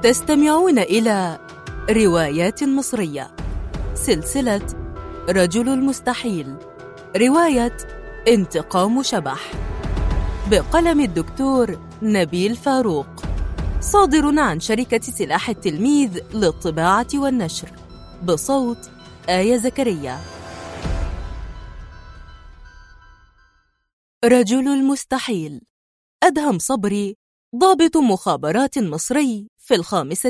تستمعون إلى روايات مصرية، سلسلة رجل المستحيل، رواية انتقام شبح، بقلم الدكتور نبيل فاروق، صادر عن شركة سلاح التلميذ للطباعة والنشر، بصوت آية زكريا. رجل المستحيل. أدهم صبري ضابط مخابرات مصري في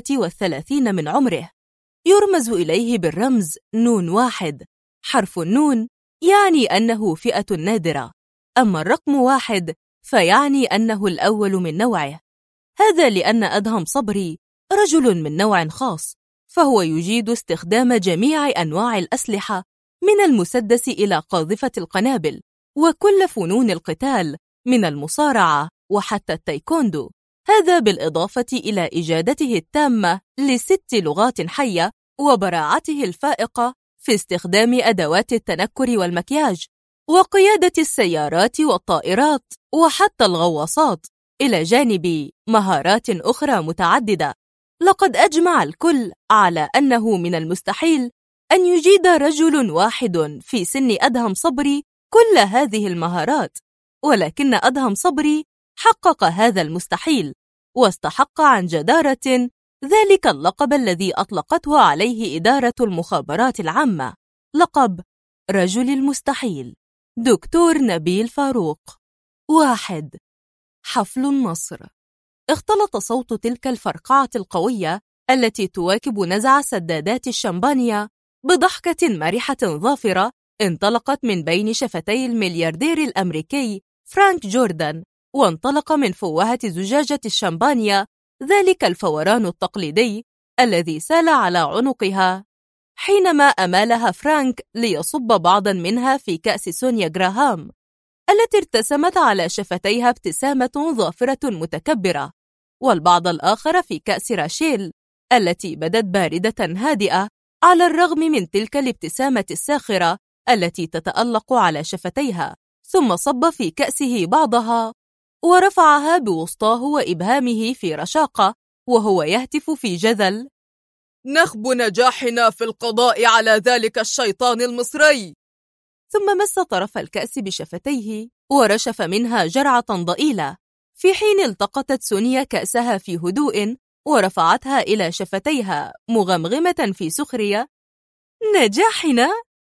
35 من عمره، يرمز إليه بالرمز نون واحد. حرف النون يعني أنه فئة نادرة، أما الرقم 1 فيعني أنه الأول من نوعه. هذا لأن أدهم صبري رجل من نوع خاص، فهو يجيد استخدام جميع أنواع الأسلحة من المسدس إلى قاذفة القنابل، وكل فنون القتال من المصارعة وحتى التايكوندو. هذا بالإضافة إلى إجادته التامة ل6 لغات حية وبراعته الفائقة في استخدام أدوات التنكر والمكياج وقيادة السيارات والطائرات وحتى الغواصات، إلى جانب مهارات أخرى متعددة. لقد أجمع الكل على أنه من المستحيل أن يجيد رجل واحد في سن أدهم صبري كل هذه المهارات، ولكن أدهم صبري حقق هذا المستحيل، واستحق عن جدارة ذلك اللقب الذي أطلقته عليه إدارة المخابرات العامة، لقب رجل المستحيل. دكتور نبيل فاروق. 1. حفل النصر. اختلط صوت تلك الفرقعة القوية التي تواكب نزع سدادات الشمبانيا بضحكة مرحة ظافرة انطلقت من بين شفتي الملياردير الأمريكي فرانك جوردن، وانطلق من فوهة زجاجة الشمبانيا ذلك الفوران التقليدي الذي سال على عنقها حينما أمالها فرانك ليصب بعضا منها في كأس سونيا غراهام التي ارتسمت على شفتيها ابتسامة ظافرة متكبرة، والبعض الآخر في كأس راشيل التي بدت باردة هادئة على الرغم من تلك الابتسامة الساخرة التي تتألق على شفتيها، ثم صب في كأسه بعضها ورفعها بوسطاه وإبهامه في رشاقة وهو يهتف في جذل: نخب نجاحنا في القضاء على ذلك الشيطان المصري. ثم مس طرف الكأس بشفتيه ورشف منها جرعة ضئيلة، في حين التقطت سونيا كأسها في هدوء ورفعتها إلى شفتيها مغمغمة في سخرية: نجاحنا؟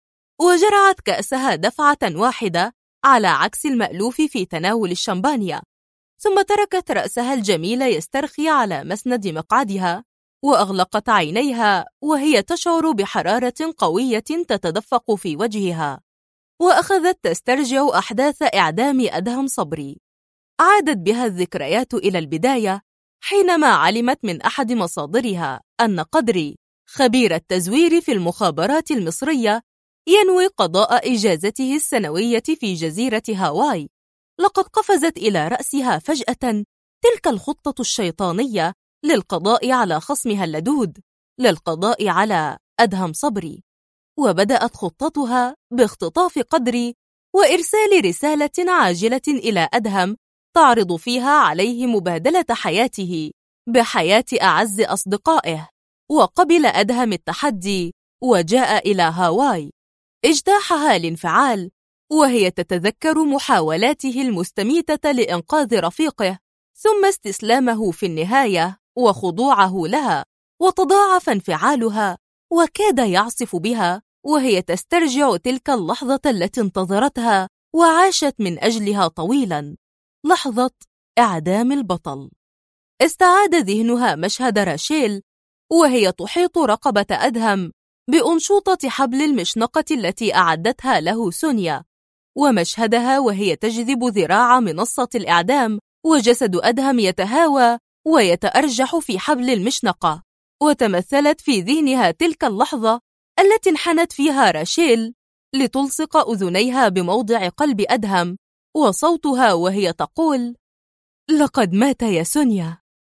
وجرعت كأسها دفعة واحدة على عكس المألوف في تناول الشمبانيا، ثم تركت رأسها الجميل يسترخي على مسند مقعدها، وأغلقت عينيها وهي تشعر بحرارة قوية تتدفق في وجهها، وأخذت تسترجع أحداث إعدام أدهم صبري. عادت بها الذكريات إلى البداية حينما علمت من أحد مصادرها أن قدري خبير التزوير في المخابرات المصرية ينوي قضاء إجازته السنوية في جزيرة هاواي. لقد قفزت إلى رأسها فجأة تلك الخطة الشيطانية للقضاء على خصمها اللدود، للقضاء على أدهم صبري، وبدأت خطتها باختطاف قدري وإرسال رسالة عاجلة إلى أدهم تعرض فيها عليه مبادلة حياته بحياة أعز أصدقائه. وقبل أدهم التحدي وجاء إلى هاواي. اجتاحها الانفعال وهي تتذكر محاولاته المستميتة لإنقاذ رفيقه، ثم استسلامه في النهاية وخضوعه لها، وتضاعف انفعالها وكاد يعصف بها وهي تسترجع تلك اللحظة التي انتظرتها وعاشت من أجلها طويلا، لحظة إعدام البطل. استعاد ذهنها مشهد راشيل وهي تحيط رقبة أدهم بأنشوطة حبل المشنقة التي أعدتها له سونيا، ومشهدها وهي تجذب ذراع منصة الإعدام وجسد أدهم يتهاوى ويتأرجح في حبل المشنقة. وتمثلت في ذهنها تلك اللحظة التي انحنت فيها راشيل لتلصق أذنيها بموضع قلب أدهم، وصوتها وهي تقول: لقد مات يا سونيا.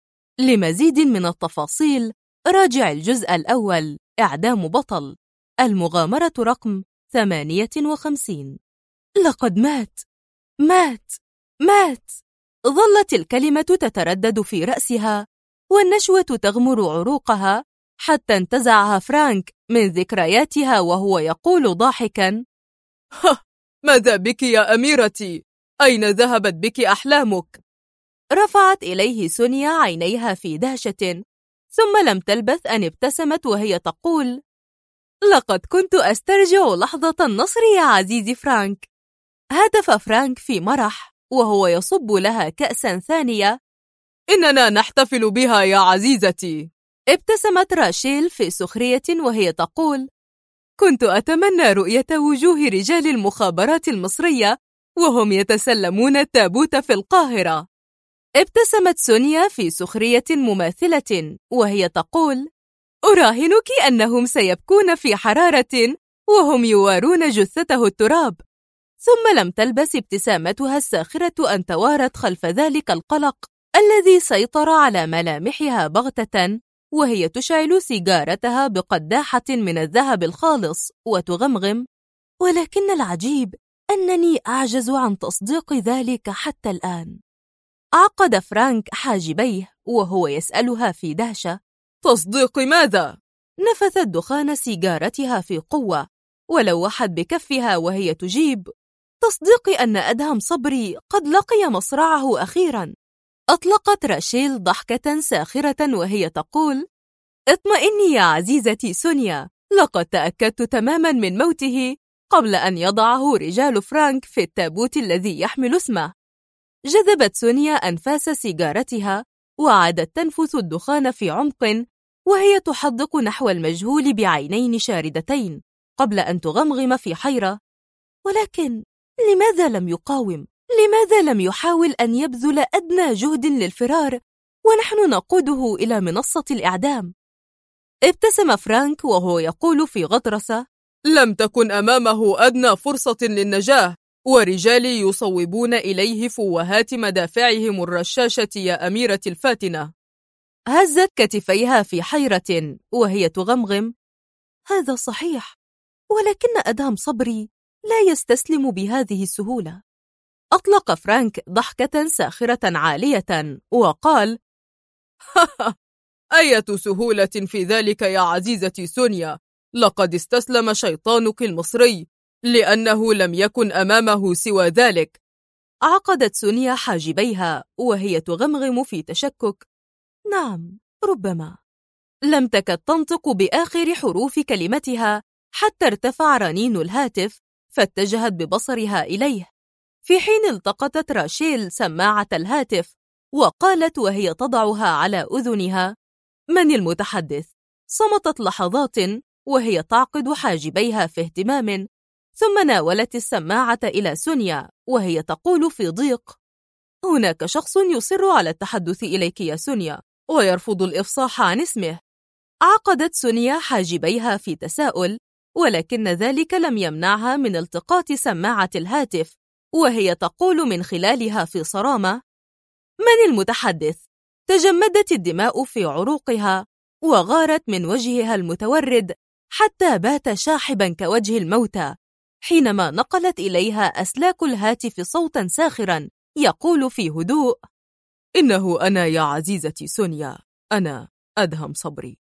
لمزيد من التفاصيل راجع الجزء الأول إعدام بطل، المغامرة رقم 58. لقد مات، مات، مات. ظلت الكلمة تتردد في رأسها والنشوة تغمر عروقها حتى انتزعها فرانك من ذكرياتها وهو يقول ضاحكا: ماذا بك يا أميرتي؟ أين ذهبت بك أحلامك؟ رفعت إليه سونيا عينيها في دهشة، ثم لم تلبث أن ابتسمت وهي تقول: لقد كنت أسترجع لحظة النصر يا عزيزي فرانك. هتف فرانك في مرح وهو يصب لها كأسا ثانية: إننا نحتفل بها يا عزيزتي. ابتسمت راشيل في سخرية وهي تقول: كنت أتمنى رؤية وجوه رجال المخابرات المصرية وهم يتسلمون التابوت في القاهرة. ابتسمت سونيا في سخرية مماثلة وهي تقول: أراهنك أنهم سيبكون في حرارة وهم يوارون جثته التراب. ثم لم تلبس ابتسامتها الساخرة أن توارت خلف ذلك القلق الذي سيطر على ملامحها بغتة، وهي تشعل سيجارتها بقداحة من الذهب الخالص وتغمغم: ولكن العجيب أنني أعجز عن تصديق ذلك حتى الآن. عقد فرانك حاجبيه وهو يسألها في دهشة: تصديق ماذا؟ نفثت دخان سيجارتها في قوة ولوحت بكفها وهي تجيب: تصديق أن أدهم صبري قد لقي مصرعه أخيراً. أطلقت راشيل ضحكة ساخرة وهي تقول: اطمئني يا عزيزتي سونيا، لقد تأكدت تماماً من موته قبل أن يضعه رجال فرانك في التابوت الذي يحمل اسمه. جذبت سونيا أنفاس سيجارتها وعادت تنفث الدخان في عمق وهي تحدق نحو المجهول بعينين شاردتين قبل أن تغمغم في حيرة: ولكن لماذا لم يقاوم؟ لماذا لم يحاول أن يبذل أدنى جهد للفرار ونحن نقوده إلى منصة الإعدام؟ ابتسم فرانك وهو يقول في غطرسة: لم تكن أمامه أدنى فرصة للنجاة، ورجالي يصوبون إليه فوهات مدافعهم الرشاشة يا أميرة الفاتنة. هزت كتفيها في حيرة وهي تغمغم: هذا صحيح، ولكن أدهم صبري لا يستسلم بهذه السهولة. أطلق فرانك ضحكة ساخرة عالية وقال: أية سهولة في ذلك يا عزيزتي سونيا؟ لقد استسلم شيطانك المصري لأنه لم يكن أمامه سوى ذلك. عقدت سونيا حاجبيها وهي تغمغم في تشكك: نعم، ربما. لم تكد تنطق بآخر حروف كلمتها حتى ارتفع رنين الهاتف فاتجهت ببصرها إليه، في حين التقطت راشيل سماعة الهاتف وقالت وهي تضعها على أذنها: من المتحدث؟ صمتت لحظات وهي تعقد حاجبيها في اهتمام، ثم ناولت السماعة إلى سونيا وهي تقول في ضيق: هناك شخص يصر على التحدث إليك يا سونيا ويرفض الإفصاح عن اسمه. عقدت سونيا حاجبيها في تساؤل، ولكن ذلك لم يمنعها من التقاط سماعة الهاتف وهي تقول من خلالها في صرامة: من المتحدث؟ تجمدت الدماء في عروقها وغارت من وجهها المتورد حتى بات شاحبا كوجه الموتى، حينما نقلت إليها أسلاك الهاتف صوتا ساخرا يقول في هدوء: إنه أنا يا عزيزتي سونيا، أنا أدهم صبري.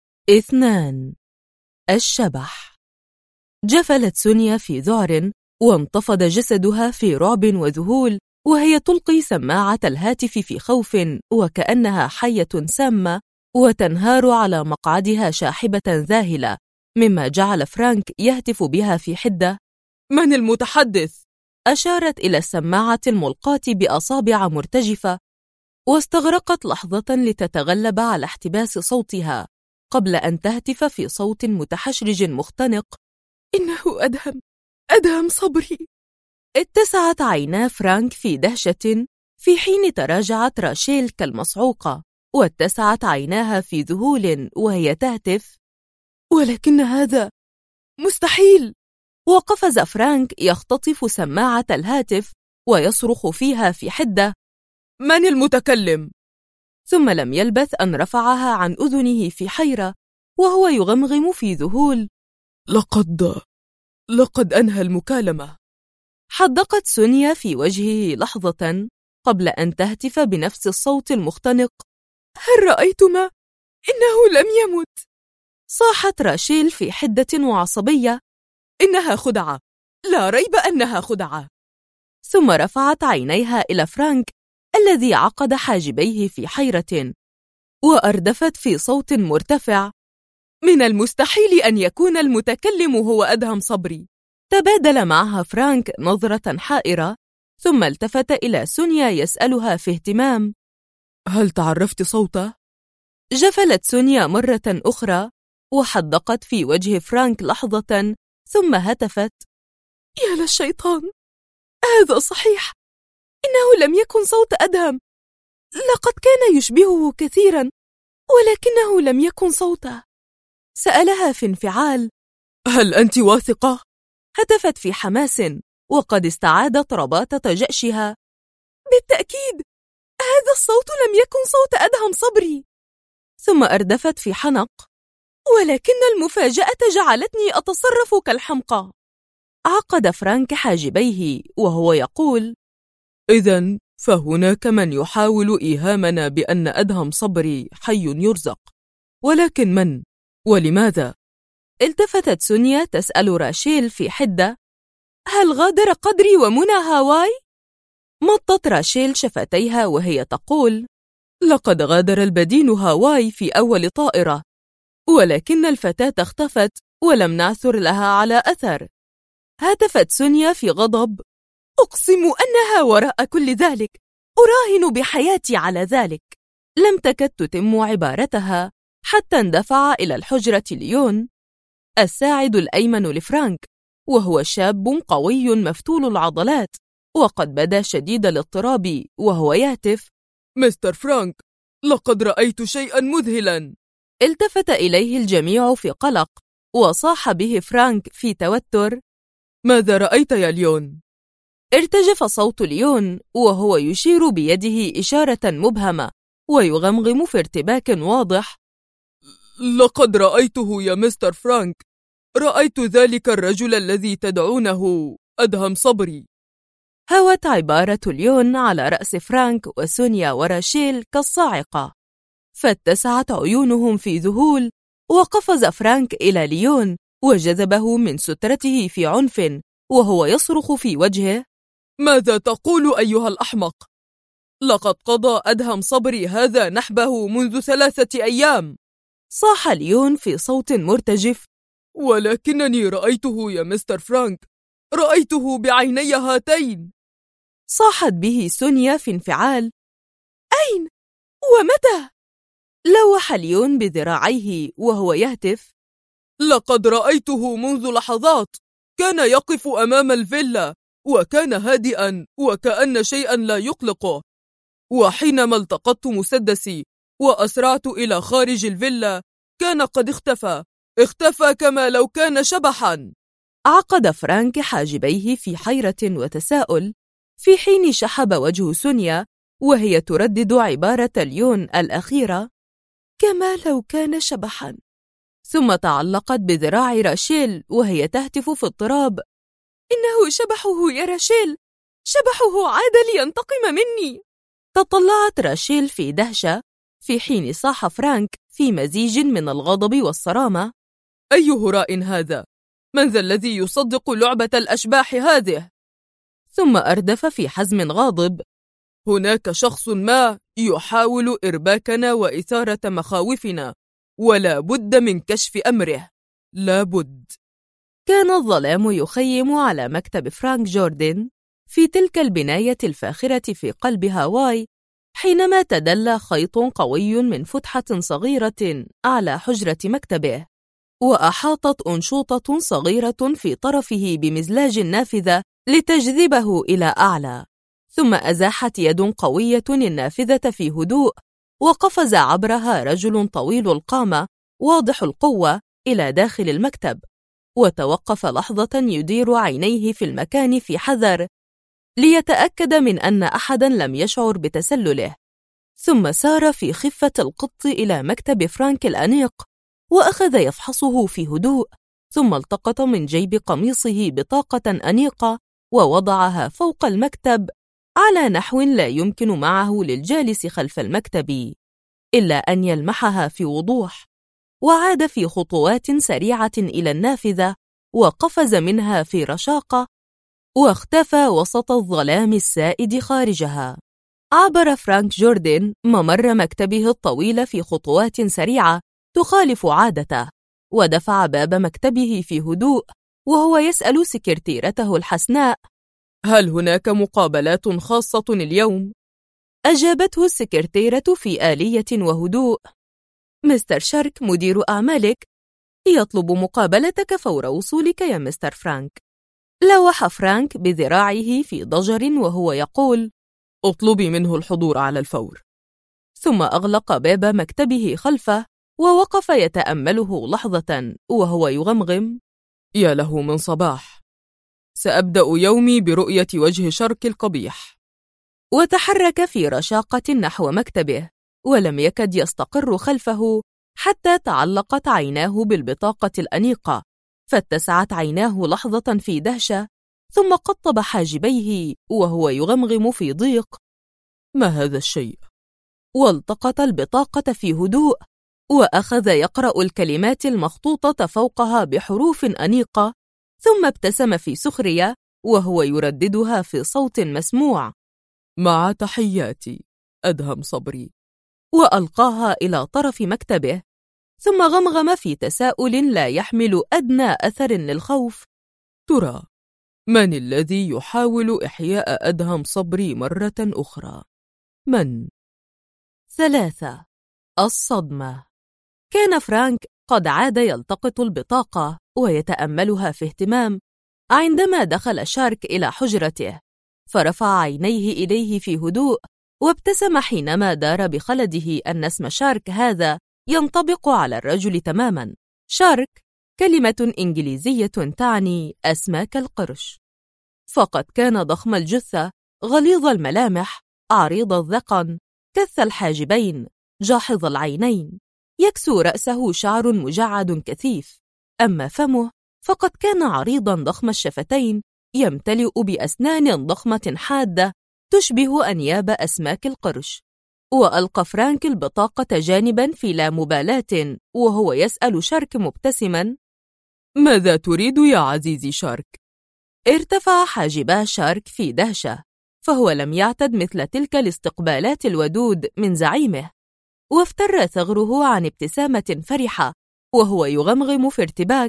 2. الشبح. جفلت سونيا في ذعر وانتفض جسدها في رعب وذهول وهي تلقي سماعة الهاتف في خوف وكأنها حية سامة وتنهار على مقعدها شاحبة ذاهلة، مما جعل فرانك يهتف بها في حدة: من المتحدث؟ أشارت إلى السماعة الملقاة بأصابع مرتجفة واستغرقت لحظة لتتغلب على احتباس صوتها قبل أن تهتف في صوت متحشرج مختنق: إنه أدهم صبري. اتسعت عينا فرانك في دهشة في حين تراجعت راشيل كالمصعوقة واتسعت عيناها في ذهول وهي تهتف: ولكن هذا مستحيل. وقفز فرانك يختطف سماعة الهاتف ويصرخ فيها في حدة: من المتكلم؟ ثم لم يلبث أن رفعها عن أذنه في حيرة وهو يغمغم في ذهول: لقد أنهى المكالمة. حدقت سونيا في وجهه لحظة قبل أن تهتف بنفس الصوت المختنق: هل رأيتما؟ إنه لم يمت. صاحت راشيل في حدة وعصبية: إنها خدعة، لا ريب أنها خدعة. ثم رفعت عينيها إلى فرانك الذي عقد حاجبيه في حيرة، وأردفت في صوت مرتفع: من المستحيل أن يكون المتكلم هو أدهم صبري. تبادل معها فرانك نظرة حائرة، ثم التفت إلى سونيا يسألها في اهتمام: هل تعرفت صوته؟ جفلت سونيا مرة أخرى وحدقت في وجه فرانك لحظة، ثم هتفت: يا للشيطان، هذا صحيح، إنه لم يكن صوت أدهم، لقد كان يشبهه كثيرا، ولكنه لم يكن صوته. سألها في انفعال: هل أنت واثقة؟ هتفت في حماس وقد استعادت رباطة جأشها: بالتأكيد، هذا الصوت لم يكن صوت أدهم صبري. ثم أردفت في حنق: ولكن المفاجأة جعلتني أتصرف كالحمقى. عقد فرانك حاجبيه وهو يقول: إذن فهناك من يحاول إيهامنا بأن أدهم صبري حي يرزق، ولكن من؟ ولماذا؟ التفتت سونيا تسأل راشيل في حدة: هل غادر قدري ومنى هاواي؟ مطت راشيل شفتيها وهي تقول: لقد غادر البدين هاواي في أول طائرة، ولكن الفتاة اختفت ولم نعثر لها على أثر. هتفت سونيا في غضب: أقسم أنها وراء كل ذلك، أراهن بحياتي على ذلك. لم تكد تتم عبارتها حتى اندفع إلى الحجرة ليون، الساعد الأيمن لفرانك، وهو شاب قوي مفتول العضلات، وقد بدا شديد الاضطراب وهو يهتف: مستر فرانك، لقد رأيت شيئا مذهلا. التفت إليه الجميع في قلق، وصاح به فرانك في توتر: ماذا رأيت يا ليون؟ ارتجف صوت ليون وهو يشير بيده إشارة مبهمة ويغمغم في ارتباك واضح: لقد رأيته يا مستر فرانك، رأيت ذلك الرجل الذي تدعونه أدهم صبري. هوت عبارة ليون على رأس فرانك وسونيا وراشيل كالصاعقة، فاتسعت عيونهم في ذهول، وقفز فرانك إلى ليون وجذبه من سترته في عنف وهو يصرخ في وجهه: ماذا تقول أيها الأحمق؟ لقد قضى أدهم صبري هذا نحبه منذ 3 أيام. صاح ليون في صوت مرتجف: ولكنني رأيته يا مستر فرانك، رأيته بعيني هاتين. صاحت به سونيا في انفعال: أين؟ ومتى؟ لوح ليون بذراعيه وهو يهتف: لقد رأيته منذ لحظات، كان يقف أمام الفيلا وكان هادئا وكأن شيئا لا يقلقه، وحينما التقطت مسدسي وأسرعت إلى خارج الفيلا كان قد اختفى كما لو كان شبحا. عقد فرانك حاجبيه في حيرة وتساؤل، في حين شحب وجه سونيا وهي تردد عبارة ليون الأخيرة: كما لو كان شبحا. ثم تعلقت بذراع راشيل وهي تهتف في اضطراب: إنه شبحه يا راشيل، شبحه عاد لينتقم مني. تطلعت راشيل في دهشة، في حين صاح فرانك في مزيج من الغضب والصرامة: أي هراء هذا؟ من ذا الذي يصدق لعبة الأشباح هذه؟ ثم أردف في حزم غاضب: هناك شخص ما يحاول إرباكنا وإثارة مخاوفنا، ولا بد من كشف أمره، لا بد. كان الظلام يخيم على مكتب فرانك جوردن في تلك البناية الفاخرة في قلب هاواي، حينما تدلى خيط قوي من فتحة صغيرة على حجرة مكتبه، وأحاطت أنشوطة صغيرة في طرفه بمزلاج نافذة لتجذبه إلى أعلى، ثم أزاحت يد قوية النافذة في هدوء، وقفز عبرها رجل طويل القامة واضح القوة إلى داخل المكتب، وتوقف لحظة يدير عينيه في المكان في حذر ليتأكد من أن أحدا لم يشعر بتسلله، ثم سار في خفة القط إلى مكتب فرانك الأنيق وأخذ يفحصه في هدوء، ثم التقط من جيب قميصه بطاقة أنيقة ووضعها فوق المكتب على نحو لا يمكن معه للجالس خلف المكتب إلا أن يلمحها في وضوح، وعاد في خطوات سريعة إلى النافذة وقفز منها في رشاقة واختفى وسط الظلام السائد خارجها. عبر فرانك جوردن ممر مكتبه الطويل في خطوات سريعة تخالف عادته، ودفع باب مكتبه في هدوء وهو يسأل سكرتيرته الحسناء: هل هناك مقابلات خاصة اليوم؟ أجابته السكرتيرة في آلية وهدوء: مستر شارك مدير أعمالك يطلب مقابلتك فور وصولك يا مستر فرانك. لوح فرانك بذراعه في ضجر وهو يقول: اطلبي منه الحضور على الفور. ثم أغلق باب مكتبه خلفه ووقف يتأمله لحظة وهو يغمغم: يا له من صباح، سأبدأ يومي برؤية وجه شرك القبيح. وتحرك في رشاقة نحو مكتبه، ولم يكد يستقر خلفه حتى تعلقت عيناه بالبطاقة الأنيقة، فاتسعت عيناه لحظة في دهشة، ثم قطب حاجبيه وهو يغمغم في ضيق: ما هذا الشيء؟ والتقط البطاقة في هدوء وأخذ يقرأ الكلمات المخطوطة فوقها بحروف أنيقة، ثم ابتسم في سخرية وهو يرددها في صوت مسموع: مع تحياتي أدهم صبري. وألقاها إلى طرف مكتبه، ثم غمغم في تساؤل لا يحمل أدنى أثر للخوف: ترى من الذي يحاول إحياء أدهم صبري مرة أخرى؟ من؟ 3. الصدمة. كان فرانك قد عاد يلتقط البطاقة ويتأملها في اهتمام عندما دخل شارك إلى حجرته، فرفع عينيه إليه في هدوء وابتسم حينما دار بخلده أن اسم شارك هذا ينطبق على الرجل تماما. شارك كلمة إنجليزية تعني أسماك القرش، فقد كان ضخم الجثة، غليظ الملامح، عريض الذقن، كث الحاجبين، جاحظ العينين، يكسو رأسه شعر مجعد كثيف. أما فمه فقد كان عريضا ضخم الشفتين، يمتلئ بأسنان ضخمة حادة تشبه أنياب أسماك القرش. وألقى فرانك البطاقة جانبا في لا مبالاة وهو يسأل شارك مبتسما: ماذا تريد يا عزيزي شارك؟ ارتفع حاجبا شارك في دهشة، فهو لم يعتد مثل تلك الاستقبالات الودود من زعيمه، وافتر ثغره عن ابتسامة فرحة وهو يغمغم في ارتباك: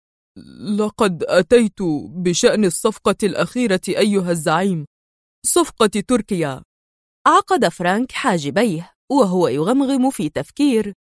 لقد أتيت بشأن الصفقة الأخيرة أيها الزعيم، صفقة تركيا. عقد فرانك حاجبيه وهو يغمغم في تفكير: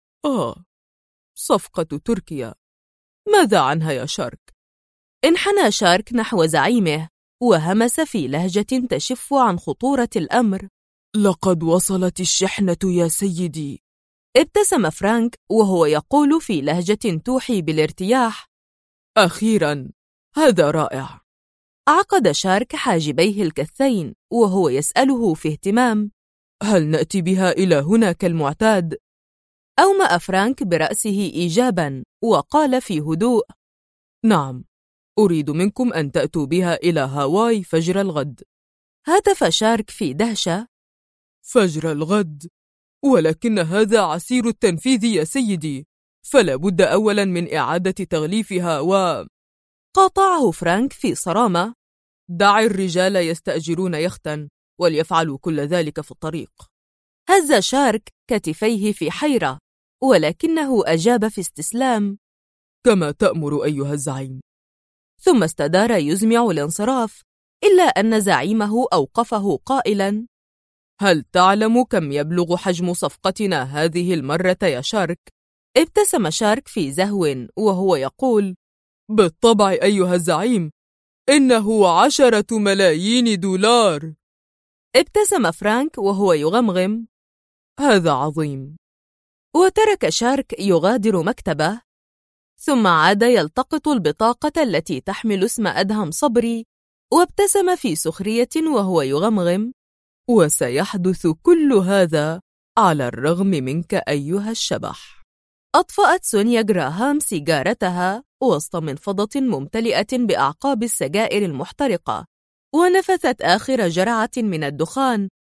صفقة تركيا، ماذا عنها يا شارك؟ انحنى شارك نحو زعيمه وهمس في لهجة تشف عن خطورة الأمر: لقد وصلت الشحنة يا سيدي. ابتسم فرانك وهو يقول في لهجة توحي بالارتياح: أخيرا، هذا رائع. عقد شارك حاجبيه الكثين وهو يسأله في اهتمام: هل نأتي بها إلى هنا كالمعتاد؟ أومأ فرانك برأسه إيجابا وقال في هدوء: نعم، أريد منكم أن تأتوا بها إلى هاواي فجر الغد. هتف شارك في دهشة: فجر الغد؟ ولكن هذا عسير التنفيذ يا سيدي، فلا بد أولا من إعادة تغليفها قاطعه فرانك في صرامة: دع الرجال يستأجرون يختا وليفعلوا كل ذلك في الطريق. هز شارك كتفيه في حيرة، ولكنه أجاب في استسلام: كما تأمر أيها الزعيم. ثم استدار يزمع الانصراف، إلا أن زعيمه أوقفه قائلا: هل تعلم كم يبلغ حجم صفقتنا هذه المرة يا شارك؟ ابتسم شارك في زهو وهو يقول: بالطبع أيها الزعيم، إنه 10 ملايين دولار. ابتسم فرانك وهو يغمغم: هذا عظيم. وترك شارك يغادر مكتبه، ثم عاد يلتقط البطاقة التي تحمل اسم أدهم صبري، وابتسم في سخرية وهو يغمغم: وسيحدث كل هذا على الرغم منك أيها الشبح. أطفأت سونيا جراهام سيجارتها وسط منفضة ممتلئة بأعقاب السجائر المحترقة، ونفثت آخر جرعة من الدخان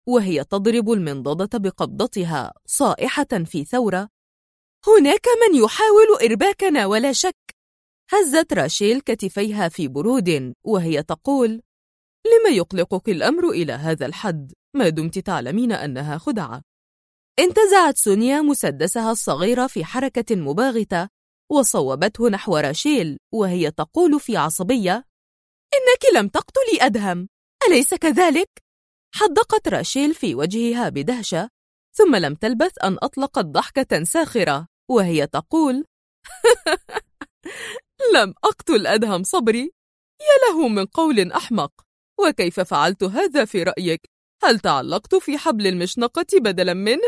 وهي تضرب المنضدة بقبضتها صائحة في ثورة: هناك من يحاول إرباكنا ولا شك. هزت راشيل كتفيها في برود وهي تقول: لما يقلقك الأمر إلى هذا الحد ما دمت تعلمين أنها خدعة؟ انتزعت سونيا مسدسها الصغير في حركة مباغتة وصوبته نحو راشيل وهي تقول في عصبية: إنك لم تقتلي أدهم، أليس كذلك؟ حدقت راشيل في وجهها بدهشة، ثم لم تلبث أن أطلقت ضحكة ساخرة وهي تقول: لم أقتل أدهم صبري؟ يا له من قول أحمق! وكيف فعلت هذا في رأيك؟ هل تعلقت في حبل المشنقة بدلا منه؟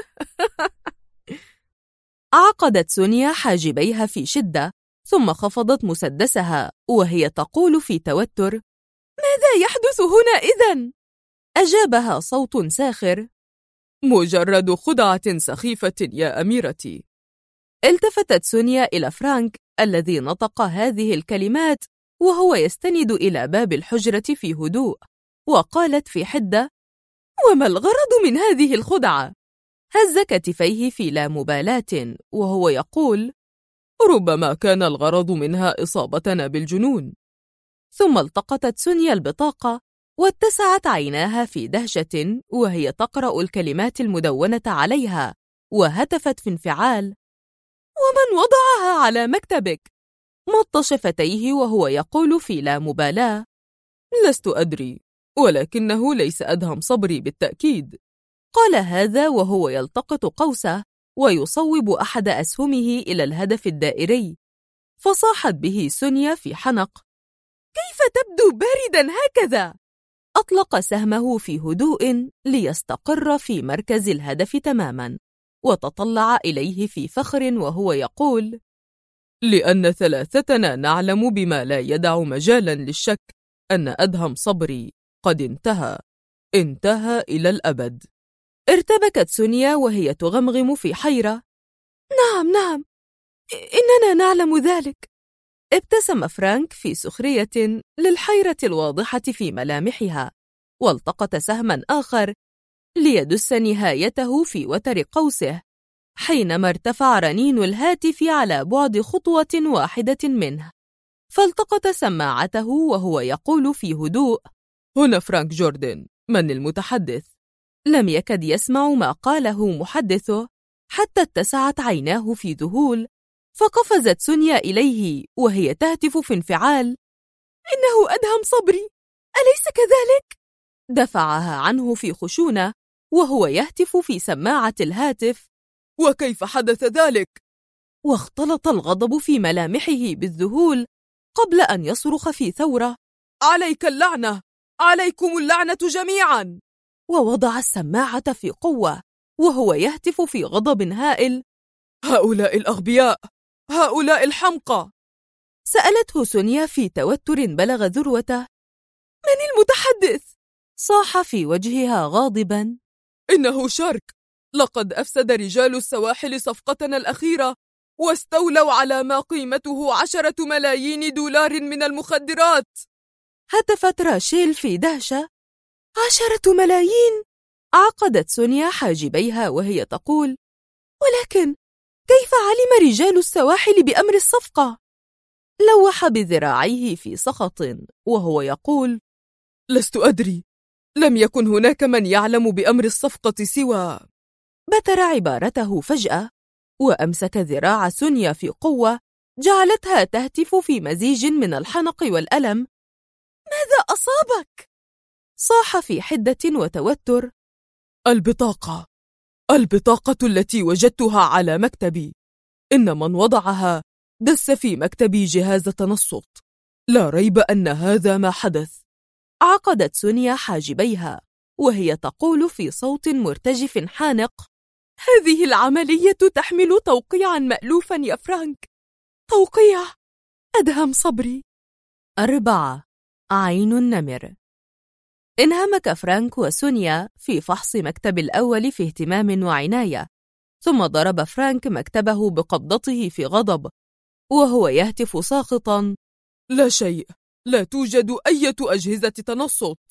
عقدت سونيا حاجبيها في شدة ثم خفضت مسدسها وهي تقول في توتر: ماذا يحدث هنا إذن؟ أجابها صوت ساخر: مجرد خدعة سخيفة يا أميرتي. التفتت سونيا إلى فرانك الذي نطق هذه الكلمات وهو يستند إلى باب الحجرة في هدوء، وقالت في حدة: وما الغرض من هذه الخدعة؟ هز كتفيه في لا مبالاة وهو يقول: ربما كان الغرض منها إصابتنا بالجنون. ثم التقطت سونيا البطاقة واتسعت عيناها في دهشة وهي تقرأ الكلمات المدونة عليها، وهتفت في انفعال: ومن وضعها على مكتبك؟ مط شفتيه وهو يقول في لا مبالاة: لست أدري، ولكنه ليس أدهم صبري بالتأكيد. قال هذا وهو يلتقط قوسه ويصوب أحد أسهمه إلى الهدف الدائري، فصاحت به سونيا في حنق: كيف تبدو بارداً هكذا؟ أطلق سهمه في هدوء ليستقر في مركز الهدف تماماً، وتطلع إليه في فخر وهو يقول: لأن ثلاثتنا نعلم بما لا يدع مجالاً للشك أن أدهم صبري قد انتهى إلى الأبد. ارتبكت سونيا وهي تغمغم في حيرة: نعم، إننا نعلم ذلك. ابتسم فرانك في سخرية للحيرة الواضحة في ملامحها، والتقط سهما آخر ليدس نهايته في وتر قوسه، حينما ارتفع رنين الهاتف على بعد خطوة واحدة منه، فالتقط سماعته وهو يقول في هدوء: هنا فرانك جوردن، من المتحدث؟ لم يكد يسمع ما قاله محدثه حتى اتسعت عيناه في ذهول، فقفزت سونيا إليه وهي تهتف في انفعال: إنه أدهم صبري، أليس كذلك؟ دفعها عنه في خشونة وهو يهتف في سماعة الهاتف: وكيف حدث ذلك؟ واختلط الغضب في ملامحه بالذهول قبل أن يصرخ في ثورة: عليك اللعنة، عليكم اللعنة جميعا! ووضع السماعة في قوة وهو يهتف في غضب هائل: هؤلاء الأغبياء، هؤلاء الحمقى! سألته سونيا في توتر بلغ ذروته: من المتحدث؟ صاح في وجهها غاضبا: إنه شارك، لقد أفسد رجال السواحل صفقتنا الأخيرة واستولوا على ما قيمته 10 ملايين دولار من المخدرات. هتفت راشيل في دهشة: 10 ملايين؟ عقدت سونيا حاجبيها وهي تقول: ولكن كيف علم رجال السواحل بأمر الصفقة؟ لوح بذراعيه في سخط وهو يقول: لست أدري، لم يكن هناك من يعلم بأمر الصفقة سوى. بتر عبارته فجأة وأمسك ذراع سونيا في قوة جعلتها تهتف في مزيج من الحنق والألم: ماذا أصابك؟ صاح في حدة وتوتر: البطاقة التي وجدتها على مكتبي، إن من وضعها دس في مكتبي جهاز تنصت، لا ريب أن هذا ما حدث. عقدت سونيا حاجبيها وهي تقول في صوت مرتجف حانق: هذه العملية تحمل توقيعا مألوفا يا فرانك، توقيع أدهم صبري. 4. عين النمر. انهمك فرانك وسونيا في فحص مكتب الأول في اهتمام وعناية، ثم ضرب فرانك مكتبه بقبضته في غضب وهو يهتف ساخطا: لا شيء، لا توجد أي أجهزة تنصت.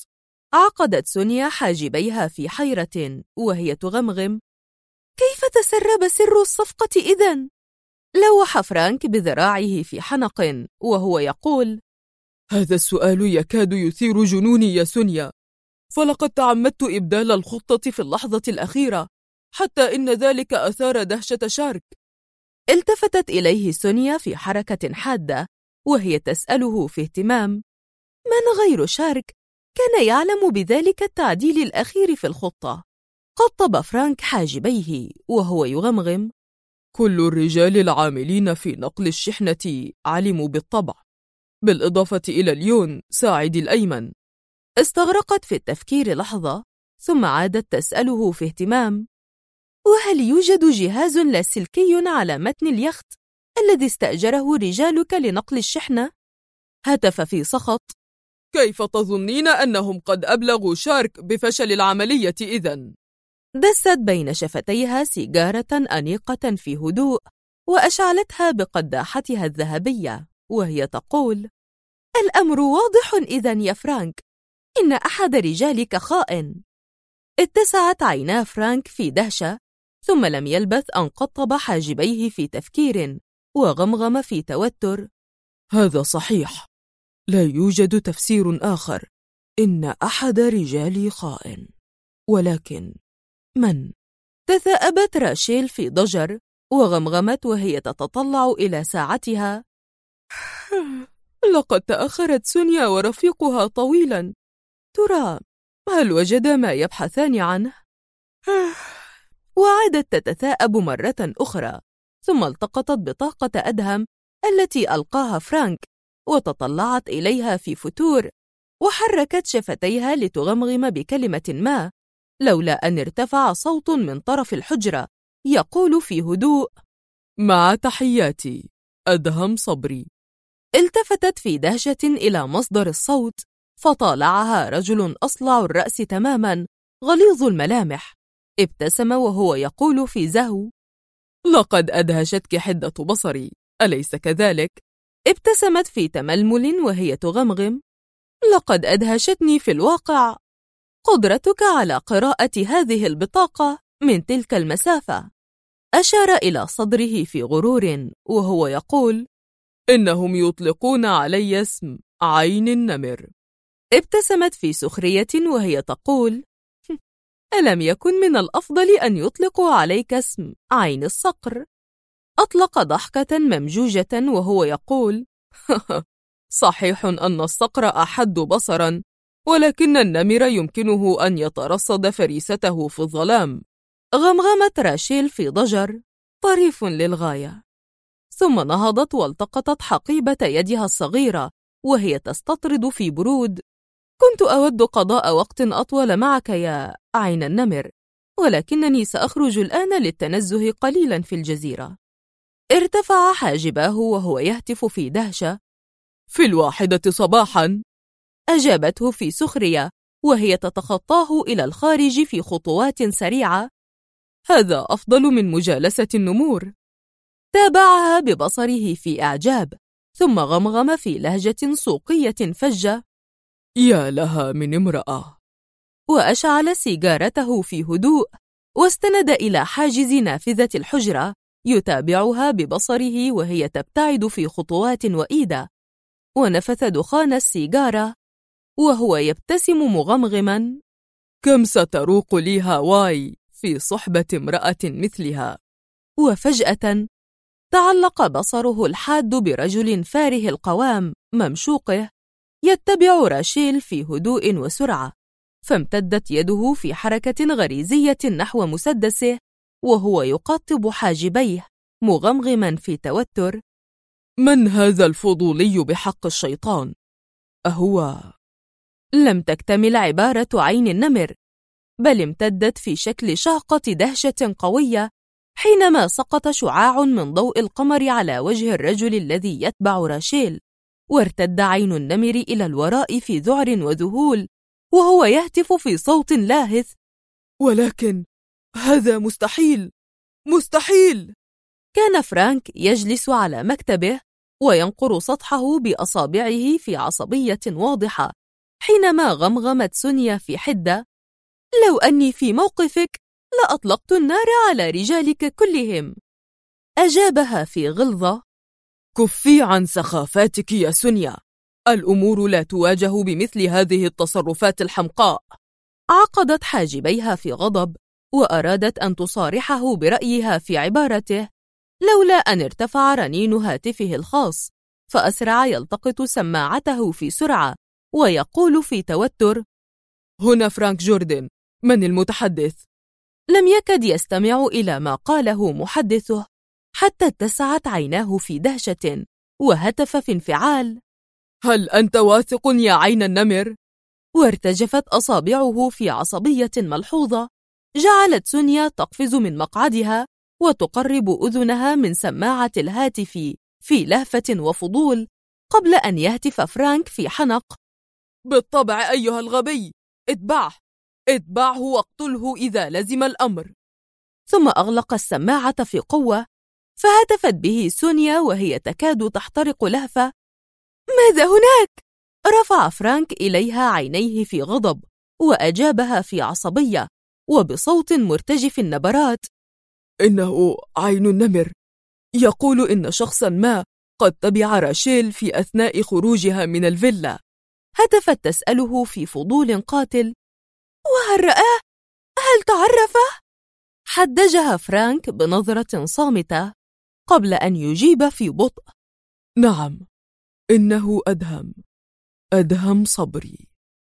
عقدت سونيا حاجبيها في حيرة وهي تغمغم: كيف تسرب سر الصفقة إذن؟ لوح فرانك بذراعه في حنق وهو يقول: هذا السؤال يكاد يثير جنوني يا سونيا، فلقد تعمدت إبدال الخطة في اللحظة الأخيرة، حتى إن ذلك أثار دهشة شارك. التفتت إليه سونيا في حركة حادة وهي تسأله في اهتمام: من غير شارك كان يعلم بذلك التعديل الأخير في الخطة؟ قطب فرانك حاجبيه وهو يغمغم: كل الرجال العاملين في نقل الشحنة علموا بالطبع، بالإضافة إلى ليون ساعد الأيمن. استغرقت في التفكير لحظة ثم عادت تسأله في اهتمام: وهل يوجد جهاز لاسلكي على متن اليخت الذي استأجره رجالك لنقل الشحنة؟ هتف في سخط: كيف تظنين أنهم قد أبلغوا شارك بفشل العملية إذن؟ دست بين شفتيها سيجارة أنيقة في هدوء وأشعلتها بقداحتها الذهبية وهي تقول: الأمر واضح إذن يا فرانك، إن أحد رجالك خائن. اتسعت عينا فرانك في دهشة ثم لم يلبث أن قطب حاجبيه في تفكير وغمغم في توتر: هذا صحيح، لا يوجد تفسير آخر، إن أحد رجالي خائن، ولكن من؟ تثاءبت راشيل في ضجر وغمغمت وهي تتطلع إلى ساعتها: لقد تأخرت سونيا ورفيقها طويلا، ترى هل وجد ما يبحثان عنه؟ وعادت تتثاءب مرة أخرى ثم التقطت بطاقة أدهم التي ألقاها فرانك وتطلعت إليها في فتور وحركت شفتيها لتغمغم بكلمة ما، لولا أن ارتفع صوت من طرف الحجرة يقول في هدوء: مع تحياتي، أدهم صبري. التفتت في دهشة إلى مصدر الصوت فطالعها رجل أصلع الرأس تماما غليظ الملامح. ابتسم وهو يقول في زهو: لقد أدهشتك حدة بصري، أليس كذلك؟ ابتسمت في تململ وهي تغمغم: لقد أدهشتني في الواقع قدرتك على قراءة هذه البطاقة من تلك المسافة. أشار إلى صدره في غرور وهو يقول: إنهم يطلقون علي اسم عين النمر. ابتسمت في سخرية وهي تقول: ألم يكن من الأفضل أن يطلقوا عليك اسم عين الصقر؟ أطلق ضحكة ممجوجة وهو يقول: صحيح أن الصقر أحد بصرا، ولكن النمر يمكنه أن يترصد فريسته في الظلام. غمغمت راشيل في ضجر طريف للغاية، ثم نهضت والتقطت حقيبة يدها الصغيرة وهي تستطرد في برود: كنت أود قضاء وقت أطول معك يا عين النمر، ولكنني سأخرج الآن للتنزه قليلا في الجزيرة. ارتفع حاجباه وهو يهتف في دهشة: في 1 صباحا. أجابته في سخرية وهي تتخطاه إلى الخارج في خطوات سريعة: هذا أفضل من مجالسة النمور. تابعها ببصره في إعجاب ثم غمغم في لهجة سوقية فجة: يا لها من امرأة. وأشعل سيجارته في هدوء واستند إلى حاجز نافذة الحجرة يتابعها ببصره وهي تبتعد في خطوات وئيدة، ونفث دخان السيجارة وهو يبتسم مغمغما: كم ستروق لي هاواي في صحبة امرأة مثلها. وفجأة تعلق بصره الحاد برجل فاره القوام ممشوقه يتبع راشيل في هدوء وسرعة، فامتدت يده في حركة غريزية نحو مسدسه وهو يقطب حاجبيه مغمغما في توتر: من هذا الفضولي بحق الشيطان؟ أهو؟ لم تكتمل عبارة عين النمر، بل امتدت في شكل شهقة دهشة قوية حينما سقط شعاع من ضوء القمر على وجه الرجل الذي يتبع راشيل، وارتد عين النمر إلى الوراء في ذعر وذهول وهو يهتف في صوت لاهث: ولكن هذا مستحيل، مستحيل. كان فرانك يجلس على مكتبه وينقر سطحه بأصابعه في عصبية واضحة حينما غمغمت سونيا في حدة: لو أني في موقفك لأطلقت النار على رجالك كلهم. أجابها في غلظة: كفي عن سخافاتك يا سونيا، الأمور لا تواجه بمثل هذه التصرفات الحمقاء. عقدت حاجبيها في غضب، وأرادت أن تصارحه برأيها في عبارته، لولا أن ارتفع رنين هاتفه الخاص، فأسرع يلتقط سماعته في سرعة ويقول في توتر: هنا فرانك جوردن، من المتحدث؟ لم يكد يستمع إلى ما قاله محدثه، حتى اتسعت عيناه في دهشة، وهتف في انفعال: هل أنت واثق يا عين النمر؟ وارتجفت أصابعه في عصبية ملحوظة. جعلت سونيا تقفز من مقعدها وتقرب أذنها من سماعة الهاتف في لهفة وفضول، قبل أن يهتف فرانك في حنق: بالطبع أيها الغبي، اتبعه واقتله إذا لزم الأمر. ثم أغلق السماعة في قوة، فهتفت به سونيا وهي تكاد تحترق لهفة: ماذا هناك؟ رفع فرانك إليها عينيه في غضب، وأجابها في عصبية وبصوت مرتجف النبرات: إنه عين النمر، يقول إن شخصا ما قد تبع راشيل في أثناء خروجها من الفيلا. هتفت تسأله في فضول قاتل: وهل رآه؟ هل تعرفه؟ حدجها فرانك بنظرة صامتة قبل أن يجيب في بطء: نعم، إنه أدهم صبري.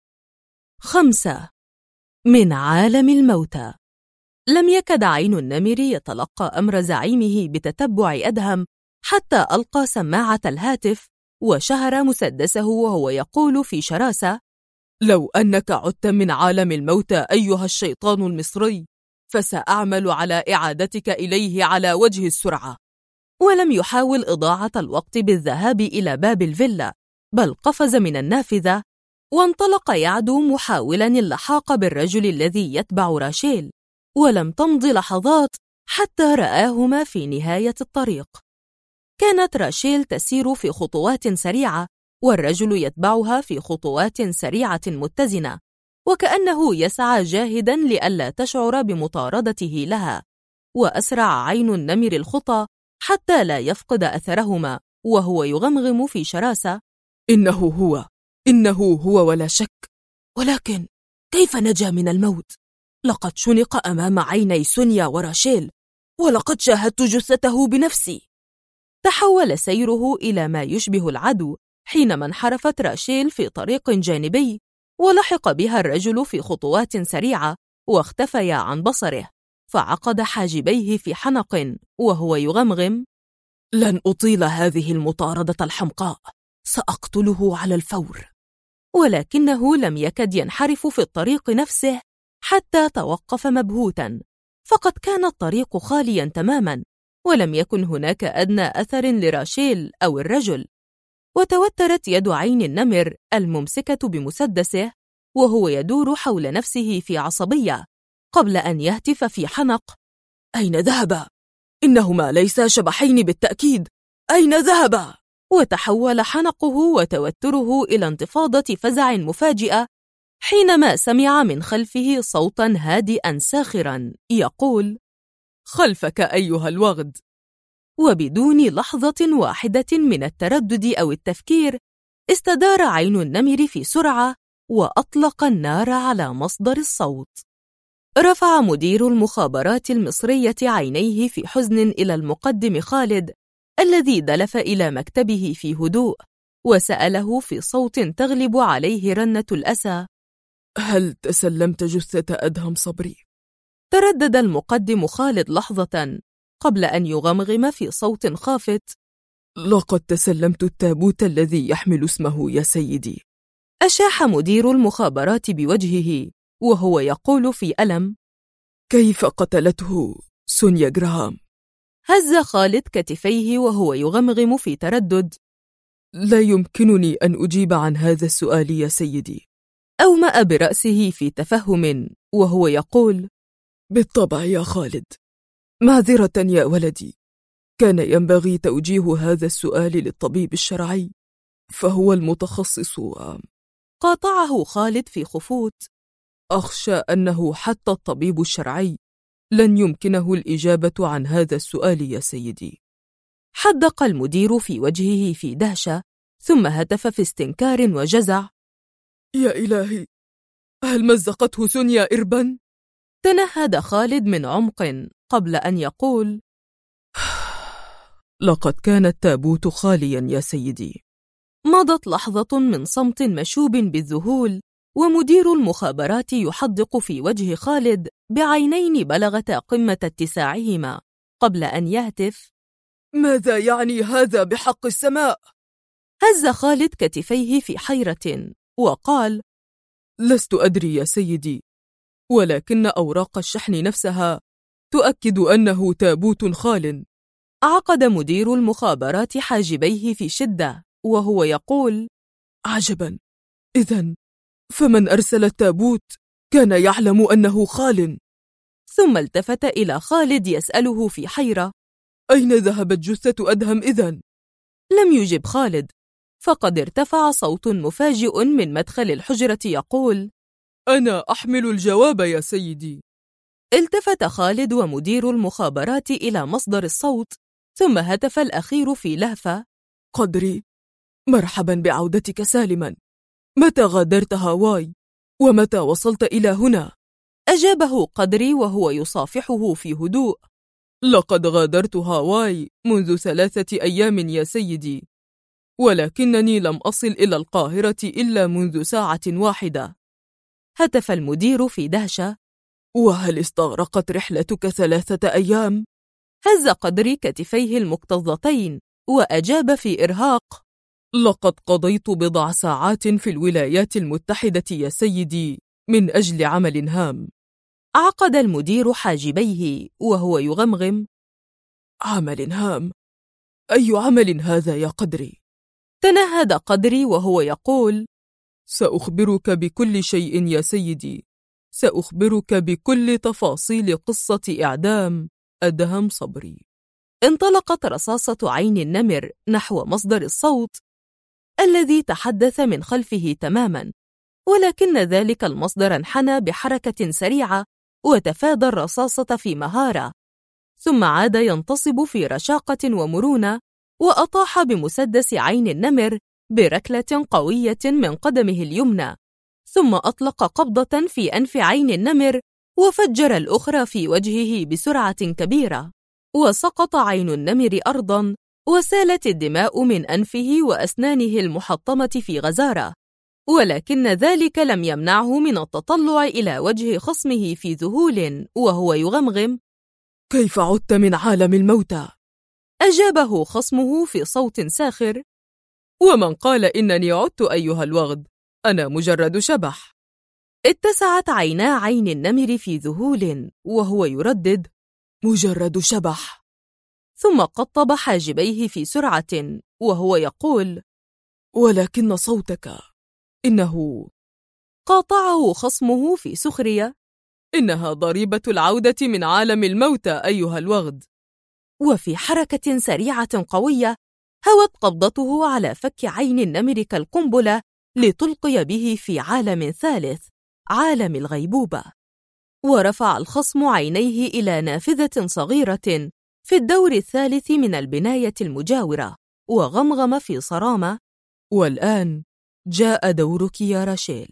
5. من عالم الموتى. لم يكد عين النمر يتلقى أمر زعيمه بتتبع أدهم حتى ألقى سماعة الهاتف وشهر مسدسه وهو يقول في شراسة: لو أنك عدت من عالم الموتى أيها الشيطان المصري، فسأعمل على إعادتك إليه على وجه السرعة. ولم يحاول إضاعة الوقت بالذهاب إلى باب الفيلا، بل قفز من النافذة وانطلق يعدو محاولا اللحاق بالرجل الذي يتبع راشيل. ولم تمض لحظات حتى رآهما في نهاية الطريق. كانت راشيل تسير في خطوات سريعة، والرجل يتبعها في خطوات سريعة متزنة، وكأنه يسعى جاهدا لئلا تشعر بمطاردته لها. وأسرع عين النمر الخطى حتى لا يفقد أثرهما، وهو يغمغم في شراسة: إنه هو ولا شك. ولكن كيف نجا من الموت؟ لقد شنق أمام عيني سونيا وراشيل، ولقد شاهدت جثته بنفسي. تحول سيره إلى ما يشبه العدو حينما انحرفت راشيل في طريق جانبي، ولحق بها الرجل في خطوات سريعة واختفيا عن بصره، فعقد حاجبيه في حنق وهو يغمغم: لن أطيل هذه المطاردة الحمقاء، سأقتله على الفور. ولكنه لم يكد ينحرف في الطريق نفسه حتى توقف مبهوتا، فقد كان الطريق خاليا تماما، ولم يكن هناك أدنى أثر لراشيل أو الرجل. وتوترت يد عين النمر الممسكة بمسدسه وهو يدور حول نفسه في عصبية، قبل أن يهتف في حنق: أين ذهب؟ إنهما ليسا شبحين بالتأكيد، أين ذهب؟ وتحول حنقه وتوتره إلى انتفاضة فزع مفاجئة حينما سمع من خلفه صوتا هادئا ساخرا يقول: خلفك أيها الوغد. وبدون لحظة واحدة من التردد أو التفكير، استدار عين النمر في سرعة وأطلق النار على مصدر الصوت. رفع مدير المخابرات المصرية عينيه في حزن إلى المقدم خالد الذي دلف إلى مكتبه في هدوء، وسأله في صوت تغلب عليه رنة الأسى: هل تسلمت جثة أدهم صبري؟ تردد المقدم خالد لحظة قبل أن يغمغم في صوت خافت: لقد تسلمت التابوت الذي يحمل اسمه يا سيدي. أشاح مدير المخابرات بوجهه وهو يقول في ألم: كيف قتلته سونيا جراهام؟ هز خالد كتفيه وهو يغمغم في تردد: لا يمكنني أن أجيب عن هذا السؤال يا سيدي. أومأ برأسه في تفهم وهو يقول: بالطبع يا خالد، معذرة يا ولدي، كان ينبغي توجيه هذا السؤال للطبيب الشرعي، فهو المتخصص قاطعه خالد في خفوت: أخشى أنه حتى الطبيب الشرعي لن يمكنه الإجابة عن هذا السؤال يا سيدي. حدق المدير في وجهه في دهشة، ثم هتف في استنكار وجزع: يا إلهي، هل مزقته سونيا إربا؟ تنهد خالد من عمق قبل أن يقول: لقد كان التابوت خاليا يا سيدي. مضت لحظة من صمت مشوب بالذهول، ومدير المخابرات يحدق في وجه خالد بعينين بلغتا قمة اتساعهما قبل أن يهتف: ماذا يعني هذا بحق السماء؟ هز خالد كتفيه في حيرة وقال: لست أدري يا سيدي، ولكن أوراق الشحن نفسها تؤكد أنه تابوت خال. عقد مدير المخابرات حاجبيه في شدة وهو يقول: عجبا، إذن فمن أرسل التابوت كان يعلم أنه خال. ثم التفت إلى خالد يسأله في حيرة: أين ذهبت جثة أدهم إذن؟ لم يجب خالد، فقد ارتفع صوت مفاجئ من مدخل الحجرة يقول: أنا أحمل الجواب يا سيدي. التفت خالد ومدير المخابرات إلى مصدر الصوت، ثم هتف الأخير في لهفة: قدري، مرحبا بعودتك سالما. متى غادرت هاواي؟ ومتى وصلت إلى هنا؟ أجابه قدري وهو يصافحه في هدوء: لقد غادرت هاواي منذ 3 أيام يا سيدي، ولكنني لم أصل إلى القاهرة إلا منذ ساعة واحدة. هتف المدير في دهشة: وهل استغرقت رحلتك 3 أيام؟ هز قدري كتفيه المكتظتين وأجاب في إرهاق: لقد قضيت بضع ساعات في الولايات المتحدة يا سيدي من أجل عمل هام. عقد المدير حاجبيه وهو يغمغم: عمل هام؟ أي عمل هذا يا قدري؟ تنهد قدري وهو يقول: سأخبرك بكل شيء يا سيدي، سأخبرك بكل تفاصيل قصة إعدام أدهم صبري. انطلقت رصاصة عين النمر نحو مصدر الصوت الذي تحدث من خلفه تماما، ولكن ذلك المصدر انحنى بحركة سريعة وتفادى الرصاصة في مهارة، ثم عاد ينتصب في رشاقة ومرونة، وأطاح بمسدس عين النمر بركلة قوية من قدمه اليمنى، ثم أطلق قبضة في أنف عين النمر وفجر الأخرى في وجهه بسرعة كبيرة، وسقط عين النمر أرضاً، وسالت الدماء من أنفه وأسنانه المحطمة في غزارة، ولكن ذلك لم يمنعه من التطلع إلى وجه خصمه في ذهول وهو يغمغم: كيف عدت من عالم الموتى؟ أجابه خصمه في صوت ساخر: ومن قال إنني عدت أيها الوغد؟ أنا مجرد شبح. اتسعت عينا عين النمر في ذهول وهو يردد: مجرد شبح. ثم قطب حاجبيه في سرعة وهو يقول: ولكن صوتك إنه… قاطعه خصمه في سخرية: إنها ضريبة العودة من عالم الموتى أيها الوغد. وفي حركة سريعة قوية هوت قبضته على فك عين النمر كالقنبلة لتلقي به في عالم ثالث، عالم الغيبوبة. ورفع الخصم عينيه إلى نافذة صغيرة في الدور الثالث من البناية المجاورة وغمغم في صرامة: والآن جاء دورك يا راشيل.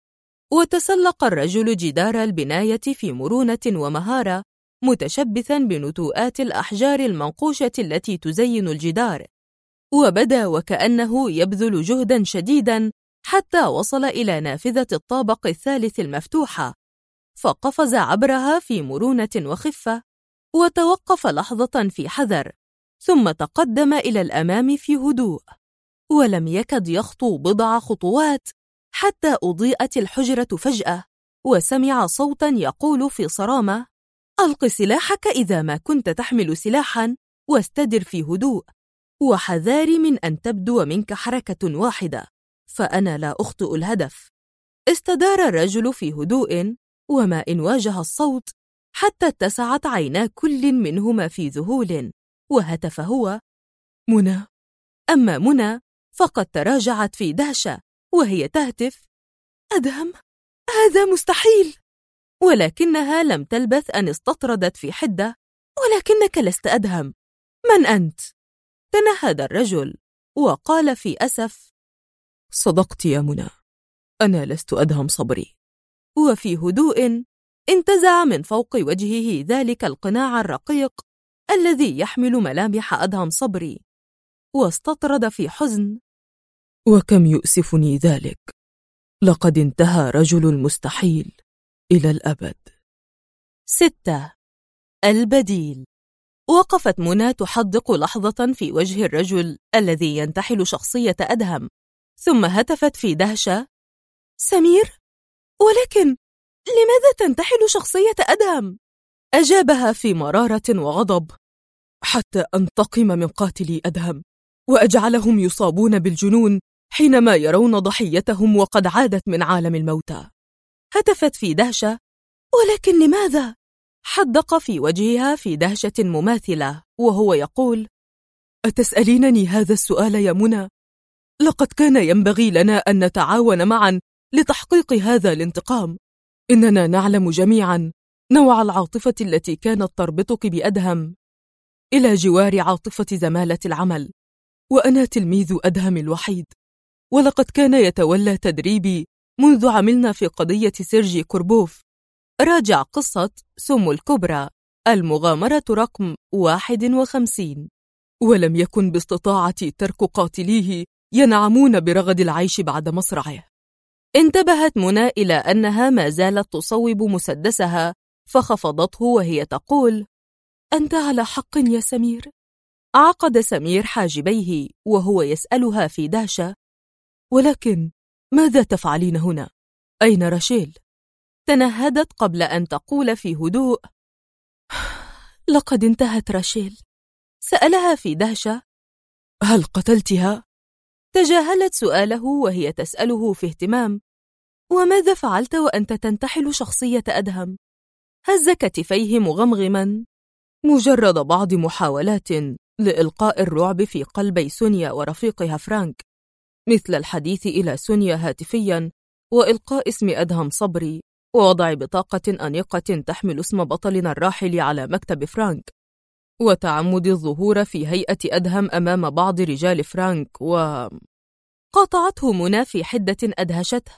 وتسلق الرجل جدار البناية في مرونة ومهارة، متشبثا بنتوءات الأحجار المنقوشة التي تزين الجدار، وبدا وكأنه يبذل جهدا شديدا حتى وصل إلى نافذة الطابق الثالث المفتوحة، فقفز عبرها في مرونة وخفة، وتوقف لحظة في حذر، ثم تقدم إلى الأمام في هدوء، ولم يكد يخطو بضع خطوات حتى أضيئت الحجرة فجأة، وسمع صوتا يقول في صرامة: ألق سلاحك إذا ما كنت تحمل سلاحا، واستدر في هدوء، وحذار من أن تبدو منك حركة واحدة، فأنا لا أخطئ الهدف. استدار الرجل في هدوء، وما إن واجه الصوت حتى اتسعت عينا كل منهما في ذهول، وهتف هو: منى. أما منى فقد تراجعت في دهشة وهي تهتف: أدهم، هذا مستحيل. ولكنها لم تلبث أن استطردت في حدة: ولكنك لست أدهم، من أنت؟ تنهد الرجل وقال في أسف: صدقت يا منى، أنا لست أدهم صبري. وفي هدوء انتزع من فوق وجهه ذلك القناع الرقيق الذي يحمل ملامح أدهم صبري، واستطرد في حزن: وكم يؤسفني ذلك، لقد انتهى رجل المستحيل إلى الأبد. 6. البديل. وقفت منى تحدق لحظة في وجه الرجل الذي ينتحل شخصية أدهم، ثم هتفت في دهشة: سمير؟ ولكن لماذا تنتحل شخصية أدهم؟ أجابها في مرارة وغضب: حتى أنتقم من قاتلي أدهم وأجعلهم يصابون بالجنون حينما يرون ضحيتهم وقد عادت من عالم الموتى. هتفت في دهشة: ولكن لماذا؟ حدق في وجهها في دهشة مماثلة وهو يقول: أتسألينني هذا السؤال يا منى؟ لقد كان ينبغي لنا أن نتعاون معا لتحقيق هذا الانتقام. إننا نعلم جميعا نوع العاطفة التي كانت تربطك بأدهم إلى جوار عاطفة زمالة العمل، وأنا تلميذ أدهم الوحيد، ولقد كان يتولى تدريبي منذ عملنا في قضية سيرجي كوربوف. راجع قصة سم الكبرى، المغامرة رقم 51. ولم يكن باستطاعتي ترك قاتليه ينعمون برغد العيش بعد مصرعه. انتبهت منى إلى أنها ما زالت تصوب مسدسها، فخفضته وهي تقول: أنت على حق يا سمير. عقد سمير حاجبيه وهو يسألها في دهشة: ولكن ماذا تفعلين هنا؟ أين راشيل؟ تنهدت قبل أن تقول في هدوء: لقد انتهت راشيل. سألها في دهشة: هل قتلتها؟ تجاهلت سؤاله وهي تسأله في اهتمام: وماذا فعلت وأنت تنتحل شخصية أدهم؟ هز كتفيه مغمغما: مجرد بعض محاولات لإلقاء الرعب في قلبي سونيا ورفيقها فرانك، مثل الحديث إلى سونيا هاتفيا وإلقاء اسم أدهم صبري ووضع بطاقة أنيقة تحمل اسم بطلنا الراحل على مكتب فرانك، وتعمد الظهور في هيئة أدهم أمام بعض رجال فرانك قاطعته منى في حدة أدهشته: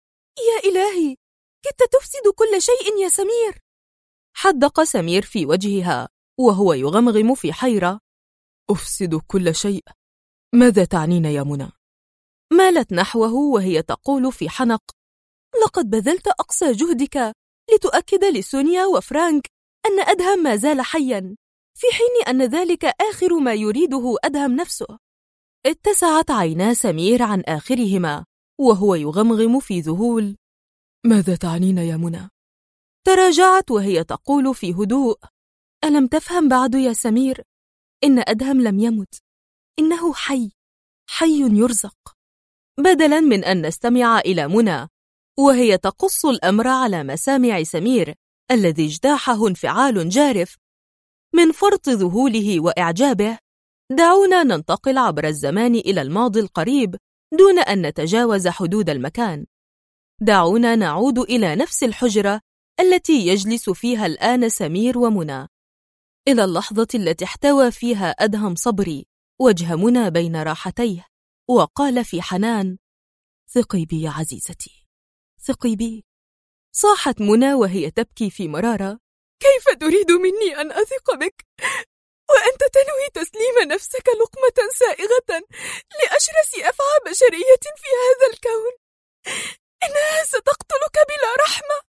يا إلهي، كدت تفسد كل شيء يا سمير. حدق سمير في وجهها وهو يغمغم في حيرة: أفسد كل شيء؟ ماذا تعنين يا منى؟ مالت نحوه وهي تقول في حنق: لقد بذلت أقصى جهدك لتؤكد لسونيا وفرانك أن أدهم ما زال حياً، في حين أن ذلك آخر ما يريده أدهم نفسه. اتسعت عينا سمير عن آخرهما وهو يغمغم في ذهول: ماذا تعنين يا منى؟ تراجعت وهي تقول في هدوء: ألم تفهم بعد يا سمير؟ إن أدهم لم يمت، إنه حي يرزق. بدلاً من أن نستمع إلى منى وهي تقص الأمر على مسامع سمير الذي اجتاحه انفعال جارف من فرط ذهوله وإعجابه، دعونا ننتقل عبر الزمان إلى الماضي القريب دون أن نتجاوز حدود المكان. دعونا نعود إلى نفس الحجرة التي يجلس فيها الآن سمير ومنى، إلى اللحظة التي احتوى فيها أدهم صبري وجه منى بين راحتيه وقال في حنان: ثقي بي يا عزيزتي، ثقي بي. صاحت منى وهي تبكي في مرارة: كيف تريد مني أن أثق بك وأنت تنوي تسليم نفسك لقمة سائغة لأشرس أفعى بشرية في هذا الكون؟ إنها ستقتلك بلا رحمة.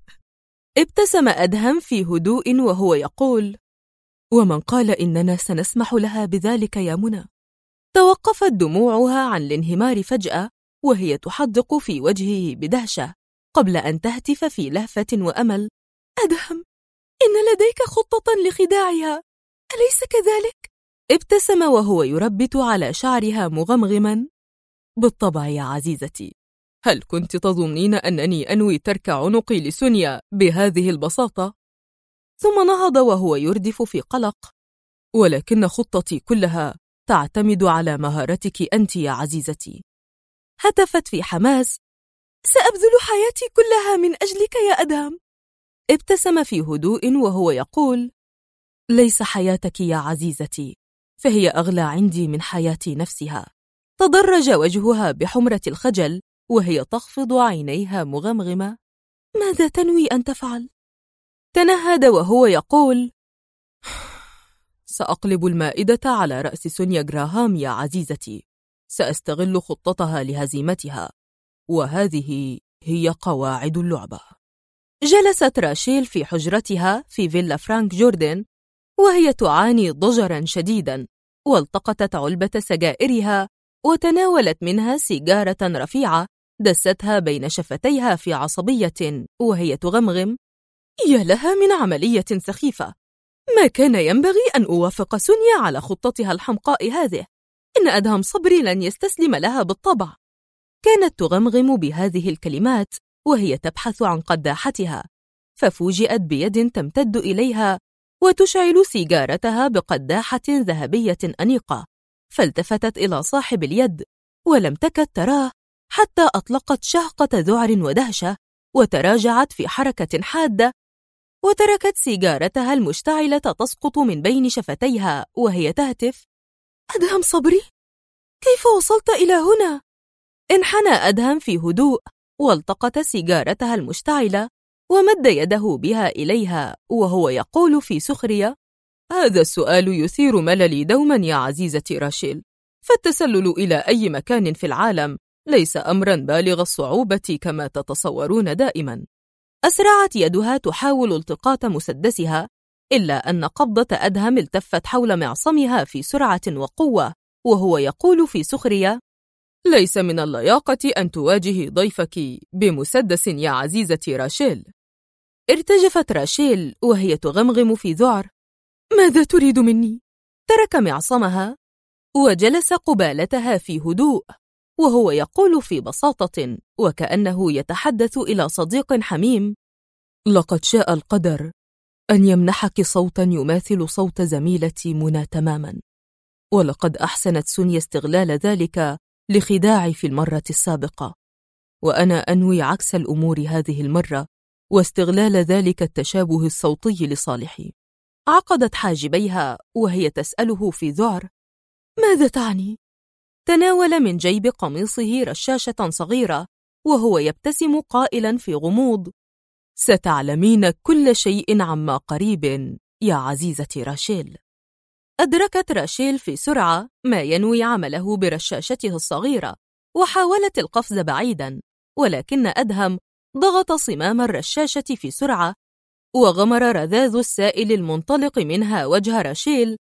ابتسم أدهم في هدوء وهو يقول: ومن قال إننا سنسمح لها بذلك يا منى؟ توقفت دموعها عن الانهمار فجأة وهي تحدق في وجهه بدهشة قبل أن تهتف في لهفة وأمل: أدهم، إن لديك خطة لخداعها، أليس كذلك؟ ابتسم وهو يربت على شعرها مغمغما: بالطبع يا عزيزتي، هل كنت تظنين أنني أنوي ترك عنقي لسونيا بهذه البساطة؟ ثم نهض وهو يردف في قلق: ولكن خطتي كلها تعتمد على مهارتك أنت يا عزيزتي. هتفت في حماس: سأبذل حياتي كلها من أجلك يا أدهم. ابتسم في هدوء وهو يقول: ليس حياتك يا عزيزتي، فهي أغلى عندي من حياتي نفسها. تدرج وجهها بحمرة الخجل وهي تخفض عينيها مغمغمة. ماذا تنوي أن تفعل؟ تنهد وهو يقول: سأقلب المائدة على رأس سونيا جراهام يا عزيزتي. سأستغل خطتها لهزيمتها، وهذه هي قواعد اللعبة. جلست راشيل في حجرتها في فيلا فرانك جوردن وهي تعاني ضجرا شديدا، والتقطت علبة سجائرها وتناولت منها سيجارة رفيعة دستها بين شفتيها في عصبية وهي تغمغم: يا لها من عملية سخيفة، ما كان ينبغي أن أوافق سونيا على خطتها الحمقاء هذه. إن أدهم صبري لن يستسلم لها بالطبع. كانت تغمغم بهذه الكلمات وهي تبحث عن قداحتها، ففوجئت بيد تمتد إليها وتشعل سيجارتها بقداحة ذهبية أنيقة، فالتفتت إلى صاحب اليد ولم تكد تراه حتى أطلقت شهقة ذعر ودهشة وتراجعت في حركة حادة، وتركت سيجارتها المشتعلة تسقط من بين شفتيها وهي تهتف: أدهم صبري، كيف وصلت إلى هنا؟ انحنى أدهم في هدوء والتقط سيجارتها المشتعلة ومد يده بها إليها وهو يقول في سخرية: هذا السؤال يثير مللي دوما يا عزيزتي راشيل، فالتسلل إلى أي مكان في العالم ليس أمرا بالغ الصعوبة كما تتصورون دائما. أسرعت يدها تحاول التقاط مسدسها، إلا أن قبضة أدهم التفت حول معصمها في سرعة وقوة وهو يقول في سخرية: ليس من اللياقة أن تواجهي ضيفك بمسدس يا عزيزتي راشيل. ارتجفت راشيل وهي تغمغم في ذعر: ماذا تريد مني؟ ترك معصمها وجلس قبالتها في هدوء وهو يقول في بساطة وكأنه يتحدث إلى صديق حميم: لقد شاء القدر أن يمنحك صوتا يماثل صوت زميلتي منى تماما، ولقد أحسنت سونيا استغلال ذلك لخداعي في المرة السابقة، وأنا أنوي عكس الأمور هذه المرة واستغلال ذلك التشابه الصوتي لصالحي. عقدت حاجبيها وهي تسأله في ذعر: ماذا تعني؟ تناول من جيب قميصه رشاشة صغيرة وهو يبتسم قائلا في غموض: ستعلمين كل شيء عما قريب يا عزيزتي راشيل. أدركت راشيل في سرعة ما ينوي عمله برشاشته الصغيرة وحاولت القفز بعيدا، ولكن أدهم ضغط صمام الرشاشة في سرعة وغمر رذاذ السائل المنطلق منها وجه راشيل،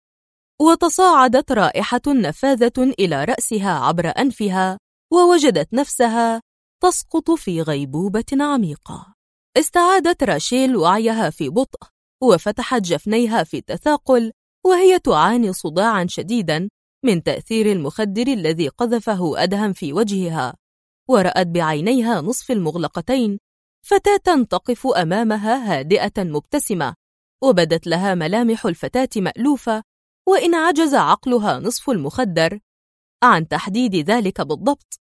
وتصاعدت رائحة نفاذة إلى رأسها عبر أنفها ووجدت نفسها تسقط في غيبوبة عميقة. استعادت راشيل وعيها في بطء وفتحت جفنيها في تثاقل وهي تعاني صداعا شديدا من تأثير المخدر الذي قذفه أدهم في وجهها، ورأت بعينيها نصف المغلقتين فتاة تقف أمامها هادئة مبتسمة، وبدت لها ملامح الفتاة مألوفة، وإن عجز عقلها نصف المخدر عن تحديد ذلك بالضبط.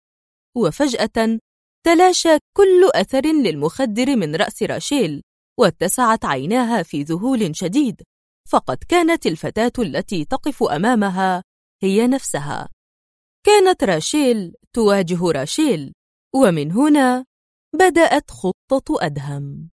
وفجأة تلاشى كل أثر للمخدر من رأس راشيل، واتسعت عيناها في ذهول شديد، فقد كانت الفتاة التي تقف أمامها هي نفسها. كانت راشيل تواجه راشيل، ومن هنا بدأت خطة أدهم.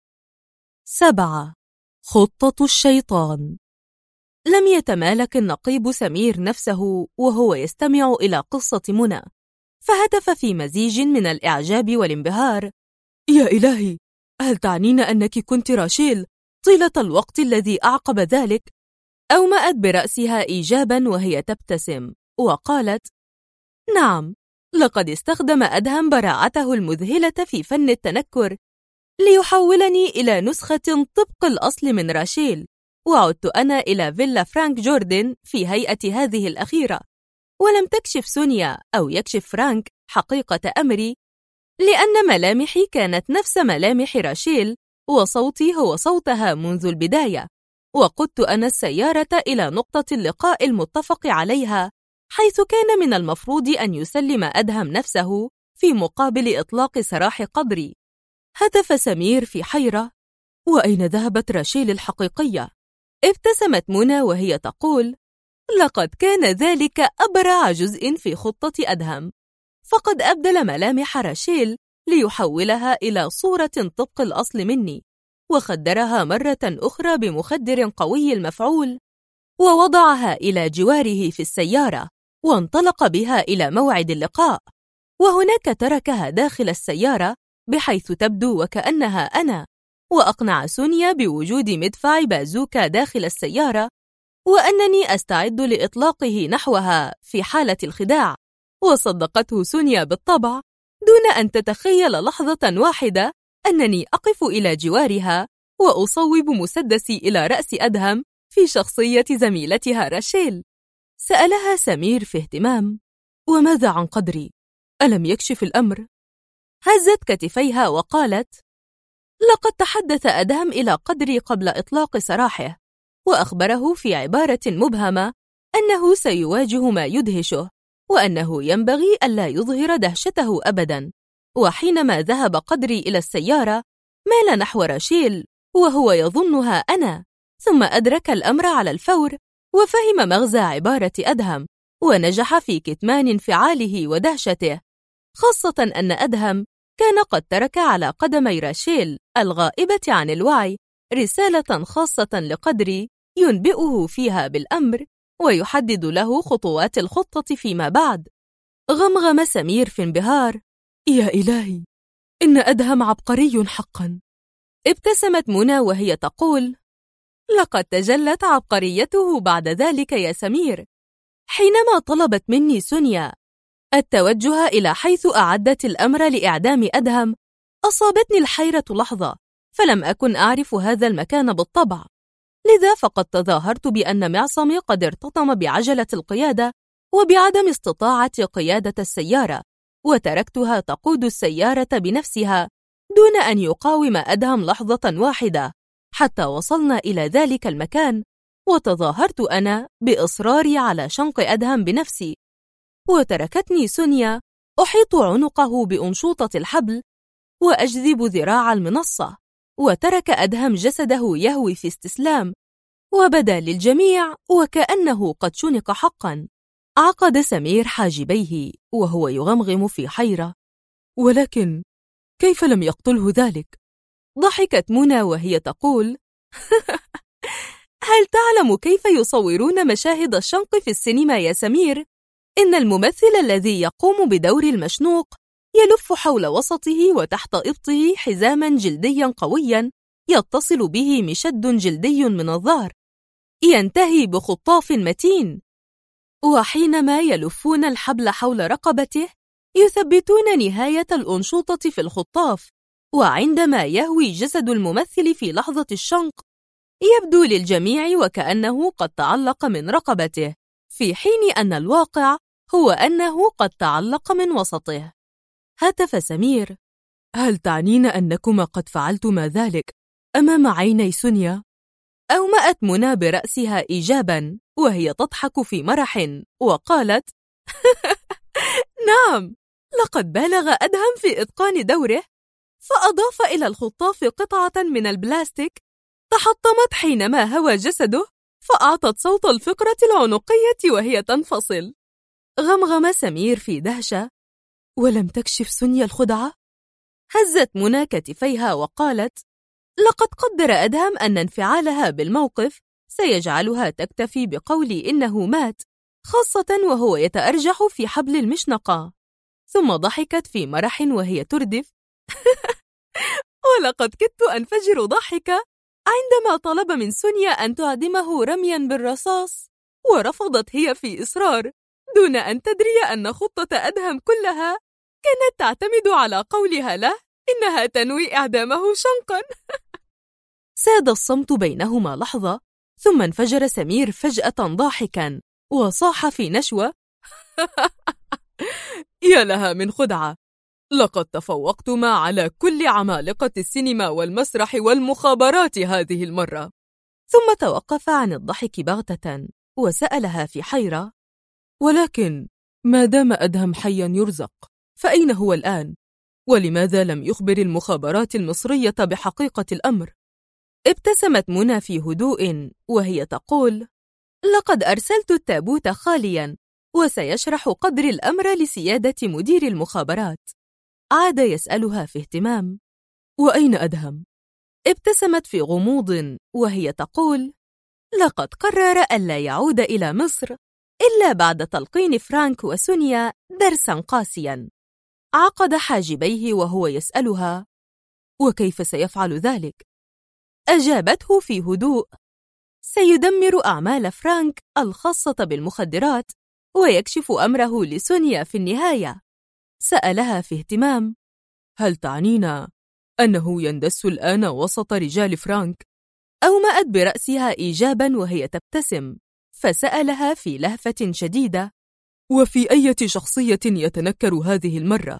7. خطة الشيطان. لم يتمالك النقيب سمير نفسه وهو يستمع إلى قصة منى، فهتف في مزيج من الإعجاب والانبهار: يا إلهي، هل تعنين أنك كنت راشيل طيلة الوقت الذي أعقب ذلك؟ أومأت برأسها إيجابا وهي تبتسم وقالت: نعم، لقد استخدم أدهم براعته المذهلة في فن التنكر ليحولني إلى نسخة طبق الأصل من راشيل، وعدت أنا إلى فيلا فرانك جوردن في هيئة هذه الأخيرة، ولم تكشف سونيا أو يكشف فرانك حقيقة أمري، لأن ملامحي كانت نفس ملامح راشيل وصوتي هو صوتها منذ البداية، وقدت أنا السيارة إلى نقطة اللقاء المتفق عليها، حيث كان من المفروض أن يسلم أدهم نفسه في مقابل إطلاق سراح قدري. هتف سمير في حيرة: وأين ذهبت راشيل الحقيقية؟ ابتسمت منى وهي تقول: لقد كان ذلك أبرع جزء في خطة أدهم، فقد أبدل ملامح راشيل ليحولها إلى صورة طبق الأصل مني، وخدرها مرة أخرى بمخدر قوي المفعول، ووضعها إلى جواره في السيارة، وانطلق بها إلى موعد اللقاء، وهناك تركها داخل السيارة بحيث تبدو وكأنها أنا، وأقنع سونيا بوجود مدفع بازوكا داخل السيارة، وأنني أستعد لإطلاقه نحوها في حالة الخداع. وصدقته سونيا بالطبع، دون أن تتخيل لحظة واحدة أنني أقف إلى جوارها وأصوب مسدسي إلى رأس أدهم في شخصية زميلتها راشيل. سألها سمير في اهتمام: وماذا عن قدري؟ ألم يكشف الأمر؟ هزت كتفيها وقالت: لقد تحدث أدهم إلى قدري قبل إطلاق سراحه، وأخبره في عبارة مبهمة أنه سيواجه ما يدهشه، وأنه ينبغي ألا يظهر دهشته أبداً. وحينما ذهب قدري إلى السيارة مال نحو راشيل وهو يظنها أنا، ثم أدرك الأمر على الفور وفهم مغزى عبارة أدهم، ونجح في كتمان انفعاله ودهشته، خاصة أن أدهم كان قد ترك على قدمي راشيل الغائبة عن الوعي رسالة خاصة لقدري ينبئه فيها بالأمر ويحدد له خطوات الخطة فيما بعد. غمغم سمير في انبهار: يا إلهي، إن أدهم عبقري حقا. ابتسمت منى وهي تقول: لقد تجلت عبقريته بعد ذلك يا سمير. حينما طلبت مني سونيا التوجه إلى حيث أعدت الأمر لإعدام أدهم، أصابتني الحيرة لحظة، فلم أكن أعرف هذا المكان بالطبع، لذا فقد تظاهرت بأن معصمي قد ارتطم بعجلة القيادة وبعدم استطاعة قيادة السيارة، وتركتها تقود السيارة بنفسها دون أن يقاوم أدهم لحظة واحدة، حتى وصلنا إلى ذلك المكان، وتظاهرت أنا بإصراري على شنق أدهم بنفسي، وتركتني سونيا أحيط عنقه بأنشوطة الحبل وأجذب ذراع المنصة، وترك أدهم جسده يهوي في استسلام، وبدا للجميع وكأنه قد شنق حقا. عقد سمير حاجبيه وهو يغمغم في حيرة: ولكن كيف لم يقتله ذلك؟ ضحكت منى وهي تقول: هل تعلم كيف يصورون مشاهد الشنق في السينما يا سمير؟ إن الممثل الذي يقوم بدور المشنوق يلف حول وسطه وتحت إبطه حزاما جلديا قويا يتصل به مشد جلدي من الظهر ينتهي بخطاف متين، وحينما يلفون الحبل حول رقبته يثبتون نهاية الأنشوطة في الخطاف، وعندما يهوي جسد الممثل في لحظة الشنق يبدو للجميع وكأنه قد تعلق من رقبته، في حين أن الواقع هو أنه قد تعلق من وسطه. هتف سمير: هل تعنين أنكما قد فعلتما ذلك أمام عيني سونيا؟ أومأت منى برأسها إيجابا وهي تضحك في مرح وقالت: نعم، لقد بالغ أدهم في إتقان دوره، فأضاف إلى الخطاف قطعة من البلاستيك تحطمت حينما هوى جسده، فأعطت صوت الفقرة العنقية وهي تنفصل. غمغم سمير في دهشة: ولم تكشف سونيا الخدعة؟ هزت منى كتفيها وقالت: لقد قدر أدهم أن انفعالها بالموقف سيجعلها تكتفي بقولي إنه مات، خاصة وهو يتأرجح في حبل المشنقة. ثم ضحكت في مرح وهي تردف: ولقد كدت أنفجر ضحكة عندما طلب من سونيا أن تعدمه رميا بالرصاص، ورفضت هي في إصرار دون أن تدري أن خطة أدهم كلها كانت تعتمد على قولها له إنها تنوي إعدامه شنقا. ساد الصمت بينهما لحظة، ثم انفجر سمير فجأة ضاحكا وصاح في نشوة: يا لها من خدعة، لقد تفوقتما على كل عمالقة السينما والمسرح والمخابرات هذه المرة. ثم توقف عن الضحك بغتة وسألها في حيرة: ولكن ما دام أدهم حيا يرزق، فأين هو الآن؟ ولماذا لم يخبر المخابرات المصرية بحقيقة الأمر؟ ابتسمت منى في هدوء وهي تقول: لقد أرسلت التابوت خالياً، وسيشرح قدر الأمر لسيادة مدير المخابرات. عاد يسألها في اهتمام: وأين أدهم؟ ابتسمت في غموض وهي تقول: لقد قرر ألا يعود إلى مصر إلا بعد تلقين فرانك وسونيا درساً قاسياً. عقد حاجبيه وهو يسألها: وكيف سيفعل ذلك؟ أجابته في هدوء: سيدمر أعمال فرانك الخاصة بالمخدرات ويكشف أمره لسونيا في النهاية. سألها في اهتمام: هل تعنين أنه يندس الآن وسط رجال فرانك؟ أومأت برأسها إيجابا وهي تبتسم، فسألها في لهفة شديدة: وفي أي شخصية يتنكر هذه المرة؟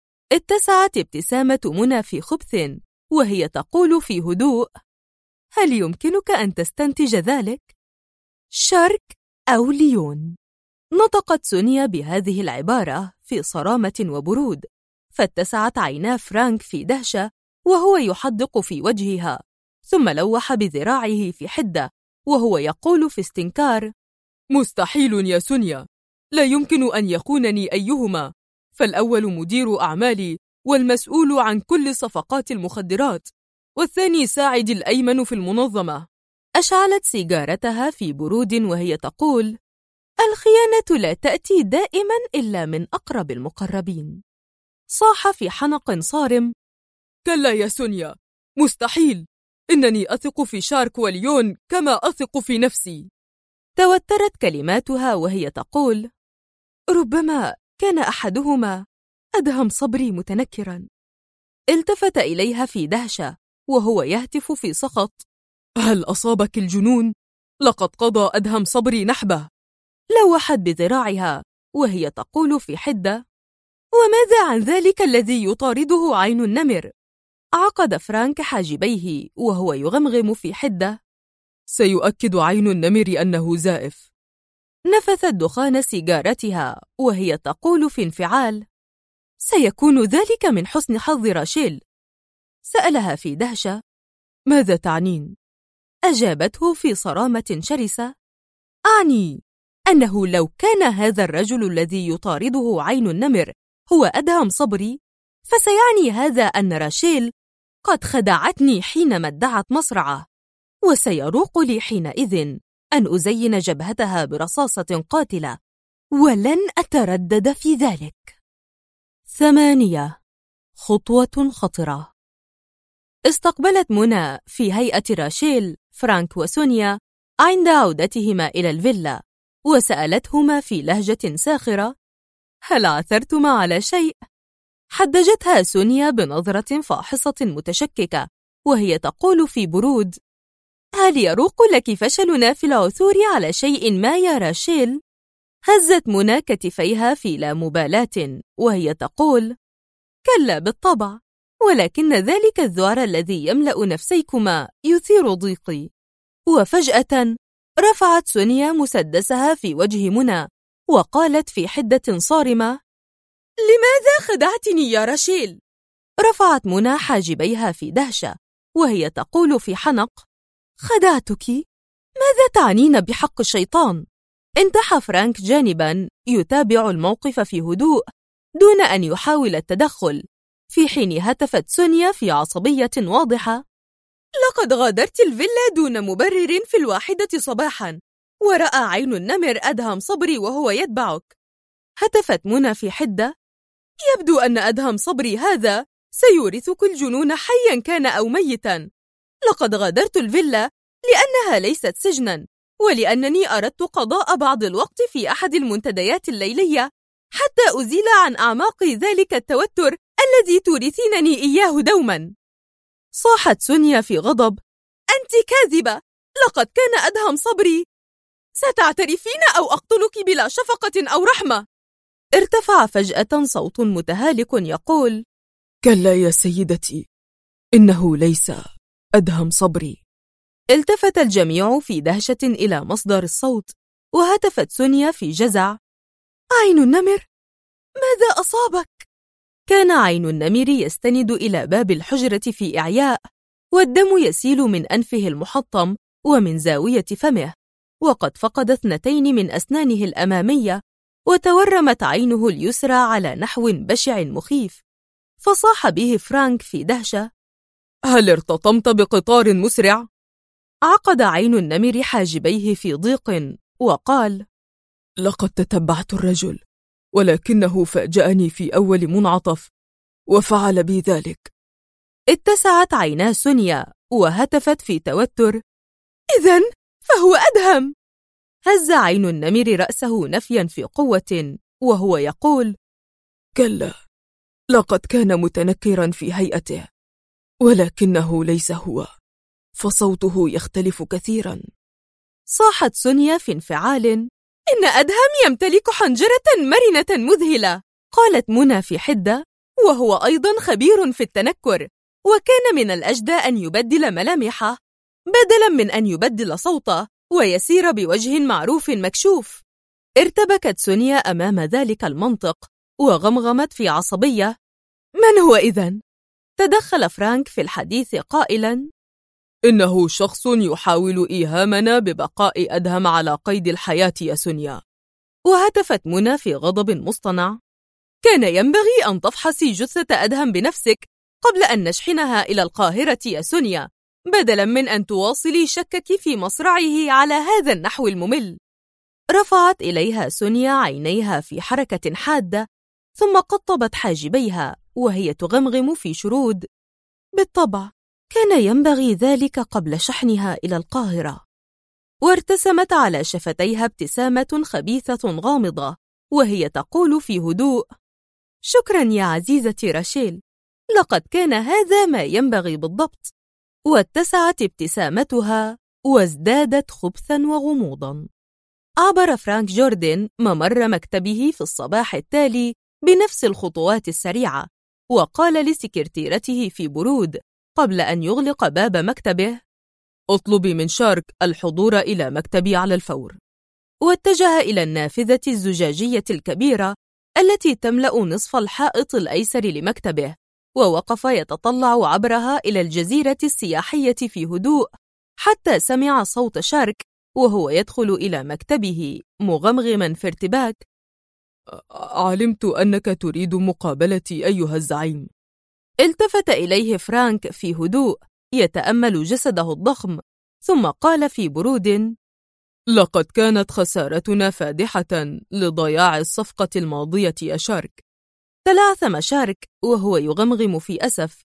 اتسعت ابتسامة منى في خبث وهي تقول في هدوء: هل يمكنك أن تستنتج ذلك؟ شارك أو ليون؟ نطقت سونيا بهذه العبارة في صرامة وبرود، فاتسعت عينا فرانك في دهشة وهو يحدق في وجهها، ثم لوح بذراعه في حدة وهو يقول في استنكار: مستحيل يا سونيا، لا يمكن أن يخونني أيهما، فالأول مدير أعمالي والمسؤول عن كل صفقات المخدرات، والثاني ساعدي الأيمن في المنظمة. أشعلت سيجارتها في برود وهي تقول: الخيانة لا تأتي دائما إلا من أقرب المقربين. صاح في حنق صارم: كلا يا سونيا، مستحيل، إنني أثق في شارك وليون كما أثق في نفسي. توترت كلماتها وهي تقول: ربما كان أحدهما أدهم صبري متنكرا. التفت إليها في دهشة وهو يهتف في سخط: هل أصابك الجنون؟ لقد قضى أدهم صبري نحبه. لوحت بذراعها وهي تقول في حدة: وماذا عن ذلك الذي يطارده عين النمر؟ عقد فرانك حاجبيه وهو يغمغم في حدة: سيؤكد عين النمر أنه زائف. نفثت دخان سيجارتها وهي تقول في انفعال: سيكون ذلك من حسن حظ راشيل. سألها في دهشة: ماذا تعنين؟ أجابته في صرامة شرسة: أعني أنه لو كان هذا الرجل الذي يطارده عين النمر هو أدهم صبري، فسيعني هذا أن راشيل قد خدعتني حينما ادعت مصرعه، وسيروق لي حينئذ أن أزين جبهتها برصاصة قاتلة، ولن أتردد في ذلك. 8. خطوة خطرة. استقبلت منى في هيئة راشيل فرانك وسونيا عند عودتهما إلى الفيلا، وسألتهما في لهجة ساخرة: هل عثرتما على شيء؟ حدجتها سونيا بنظرة فاحصة متشككة وهي تقول في برود: هل يروق لك فشلنا في العثور على شيء ما يا راشيل؟ هزت منى كتفيها في لا مبالاة وهي تقول: كلا بالطبع، ولكن ذلك الذعر الذي يملأ نفسيكما يثير ضيقي. وفجأة رفعت سونيا مسدسها في وجه منى وقالت في حدة صارمة: لماذا خدعتني يا راشيل؟ رفعت منى حاجبيها في دهشة وهي تقول في حنق: خدعتك؟ ماذا تعنين بحق الشيطان؟ انتحى فرانك جانبا يتابع الموقف في هدوء دون أن يحاول التدخل، في حين هتفت سونيا في عصبية واضحة: لقد غادرت الفيلا دون مبرر في 1 صباحا، ورأى عين النمر أدهم صبري وهو يتبعك. هتفت منى في حدة: يبدو أن أدهم صبري هذا سيورثك الجنون حيا كان أو ميتا. لقد غادرت الفيلا لأنها ليست سجنا، ولأنني أردت قضاء بعض الوقت في أحد المنتديات الليلية حتى أزيل عن أعماقي ذلك التوتر الذي تورثينني إياه دوما. صاحت سونيا في غضب: أنت كاذبة، لقد كان أدهم صبري. ستعترفين أو أقتلك بلا شفقة أو رحمة. ارتفع فجأة صوت متهالك يقول: كلا يا سيدتي، إنه ليس أدهم صبري. التفت الجميع في دهشة إلى مصدر الصوت، وهتفت سونيا في جزع: عين النمر؟ ماذا أصابك؟ كان عين النمر يستند إلى باب الحجرة في إعياء، والدم يسيل من أنفه المحطم ومن زاوية فمه، وقد فقد 2 من أسنانه الأمامية، وتورمت عينه اليسرى على نحو بشع مخيف. فصاح به فرانك في دهشة: هل ارتطمت بقطار مسرع؟ عقد عين النمر حاجبيه في ضيق وقال: لقد تتبعت الرجل، ولكنه فاجأني في أول منعطف وفعل بي ذلك. اتسعت عينا سونيا وهتفت في توتر: إذن فهو أدهم. هز عين النمر رأسه نفيا في قوة وهو يقول: كلا، لقد كان متنكرا في هيئته، ولكنه ليس هو، فصوته يختلف كثيرا. صاحت سونيا في انفعال: إن أدهم يمتلك حنجرة مرنة مذهلة. قالت منى في حدة: وهو أيضا خبير في التنكر، وكان من الأجدى أن يبدل ملامحه بدلا من أن يبدل صوته ويسير بوجه معروف مكشوف. ارتبكت سونيا أمام ذلك المنطق وغمغمت في عصبية: من هو إذن؟ تدخل فرانك في الحديث قائلا: إنه شخص يحاول إيهامنا ببقاء أدهم على قيد الحياة يا سونيا. وهتفت منى في غضب مصطنع: كان ينبغي أن تفحصي جثة أدهم بنفسك قبل أن نشحنها إلى القاهرة يا سونيا، بدلا من أن تواصلي شكك في مصرعه على هذا النحو الممل. رفعت إليها سونيا عينيها في حركة حادة، ثم قطبت حاجبيها وهي تغمغم في شرود: بالطبع كان ينبغي ذلك قبل شحنها إلى القاهرة. وارتسمت على شفتيها ابتسامة خبيثة غامضة وهي تقول في هدوء: شكرا يا عزيزتي راشيل، لقد كان هذا ما ينبغي بالضبط. واتسعت ابتسامتها وازدادت خبثا وغموضا. عبر فرانك جوردن ممر مكتبه في الصباح التالي بنفس الخطوات السريعة، وقال لسكرتيرته في برود قبل أن يغلق باب مكتبه: اطلبي من شارك الحضور إلى مكتبي على الفور. واتجه إلى النافذة الزجاجية الكبيرة التي تملأ نصف الحائط الأيسر لمكتبه، ووقف يتطلع عبرها إلى الجزيرة السياحية في هدوء حتى سمع صوت شارك وهو يدخل إلى مكتبه مغمغما في ارتباك: علمت أنك تريد مقابلتي أيها الزعيم. التفت إليه فرانك في هدوء يتأمل جسده الضخم، ثم قال في برود: لقد كانت خسارتنا فادحة لضياع الصفقة الماضية يا شارك. تلعثم شارك وهو يغمغم في أسف: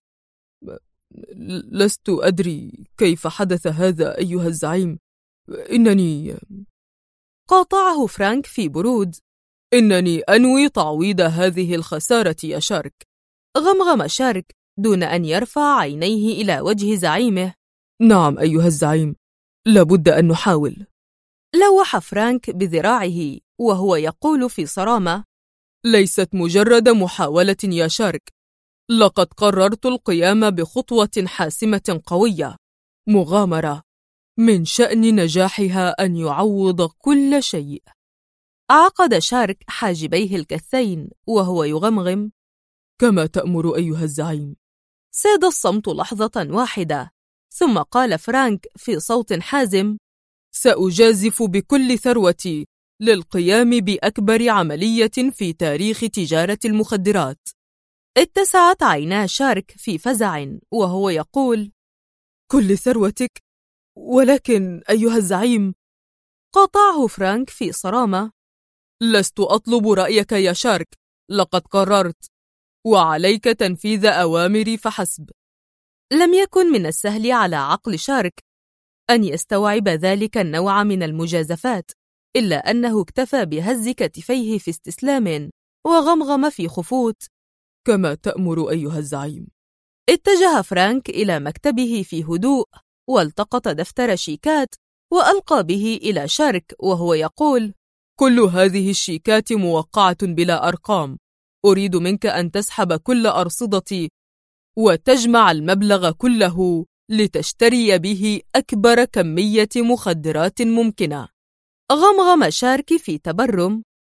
لست أدري كيف حدث هذا أيها الزعيم. إنني قاطعه فرانك في برود: إنني أنوي تعويض هذه الخسارة يا شارك. غمغم شارك دون أن يرفع عينيه إلى وجه زعيمه: نعم أيها الزعيم، لابد أن نحاول. لوح فرانك بذراعه وهو يقول في صرامة: ليست مجرد محاولة يا شارك، لقد قررت القيام بخطوة حاسمة قوية، مغامرة من شأن نجاحها أن يعوض كل شيء. عقد شارك حاجبيه الكثين وهو يغمغم: كما تأمر أيها الزعيم. ساد الصمت لحظة واحدة، ثم قال فرانك في صوت حازم: سأجازف بكل ثروتي للقيام بأكبر عملية في تاريخ تجارة المخدرات. اتسعت عينا شارك في فزع وهو يقول: كل ثروتك؟ ولكن أيها الزعيم. قاطعه فرانك في صرامة: لست أطلب رأيك يا شارك، لقد قررت، وعليك تنفيذ أوامري فحسب. لم يكن من السهل على عقل شارك أن يستوعب ذلك النوع من المجازفات، إلا أنه اكتفى بهز كتفيه في استسلام وغمغم في خفوت: كما تأمر أيها الزعيم. اتجه فرانك إلى مكتبه في هدوء والتقط دفتر شيكات وألقى به إلى شارك وهو يقول: كل هذه الشيكات موقعة بلا أرقام، أريد منك أن تسحب كل أرصدتي وتجمع المبلغ كله لتشتري به أكبر كمية مخدرات ممكنة. غمغم شارك في تبرم: